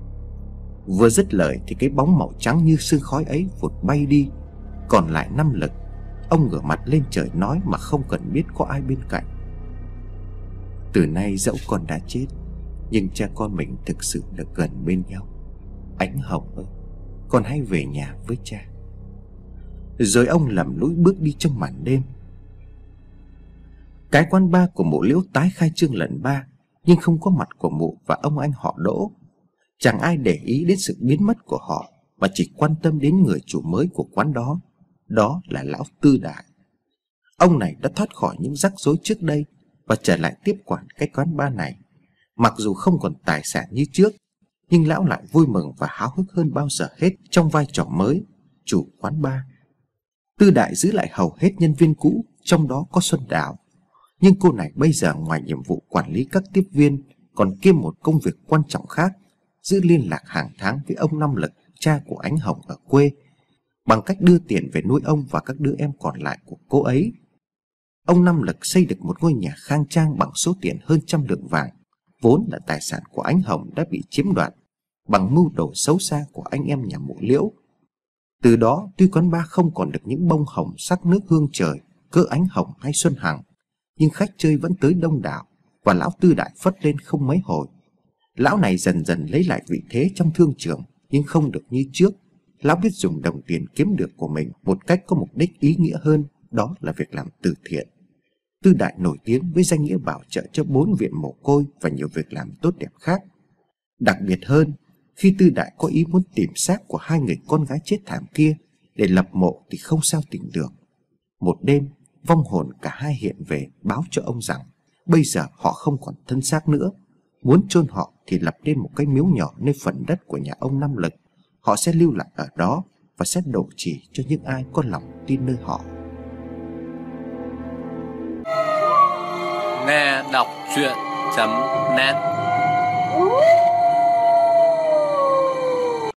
Vừa dứt lời thì cái bóng màu trắng như sương khói ấy vụt bay đi. Còn lại Năm Lực. Ông ngửa mặt lên trời nói mà không cần biết có ai bên cạnh. Từ nay dẫu con đã chết, nhưng cha con mình thực sự được gần bên nhau. Ánh Hồng ơi, con hãy về nhà với cha. Rồi ông lầm lũi bước đi trong màn đêm. Cái quán bar của mụ Liễu tái khai trương lần ba, nhưng không có mặt của mụ và ông anh họ Đỗ. Chẳng ai để ý đến sự biến mất của họ, mà chỉ quan tâm đến người chủ mới của quán đó. Đó là lão Tư Đại. Ông này đã thoát khỏi những rắc rối trước đây và trở lại tiếp quản cái quán bar này. Mặc dù không còn tài sản như trước, nhưng lão lại vui mừng và háo hức hơn bao giờ hết trong vai trò mới, chủ quán bar. Tư Đại giữ lại hầu hết nhân viên cũ, trong đó có Xuân Đào. Nhưng cô này bây giờ ngoài nhiệm vụ quản lý các tiếp viên, còn kiêm một công việc quan trọng khác, giữ liên lạc hàng tháng với ông Năm Lực, cha của Ánh Hồng ở quê, bằng cách đưa tiền về nuôi ông và các đứa em còn lại của cô ấy. Ông Năm Lực xây được một ngôi nhà khang trang bằng số tiền hơn trăm lượng vàng, vốn là tài sản của Ánh Hồng đã bị chiếm đoạt bằng mưu đồ xấu xa của anh em nhà mụ Liễu. Từ đó, tuy quán bar không còn được những bông hồng sắc nước hương trời cỡ Ánh Hồng hay Xuân Hằng, nhưng khách chơi vẫn tới đông đảo, và lão Tư Đại phất lên không mấy hồi. Lão này dần dần lấy lại vị thế trong thương trường, nhưng không được như trước. Lão biết dùng đồng tiền kiếm được của mình một cách có mục đích ý nghĩa hơn, đó là việc làm từ thiện. Tư Đại nổi tiếng với danh nghĩa bảo trợ cho bốn viện mồ côi và nhiều việc làm tốt đẹp khác. Đặc biệt hơn, khi Tư Đại có ý muốn tìm xác của hai người con gái chết thảm kia để lập mộ thì không sao tìm được. Một đêm, vong hồn cả hai hiện về báo cho ông rằng bây giờ họ không còn thân xác nữa. Muốn chôn họ thì lập lên một cái miếu nhỏ nơi phần đất của nhà ông Năm Lực. Họ sẽ lưu lại ở đó và sẽ độ trì cho những ai có lòng tin nơi họ. Nghe đọc truyện chấm net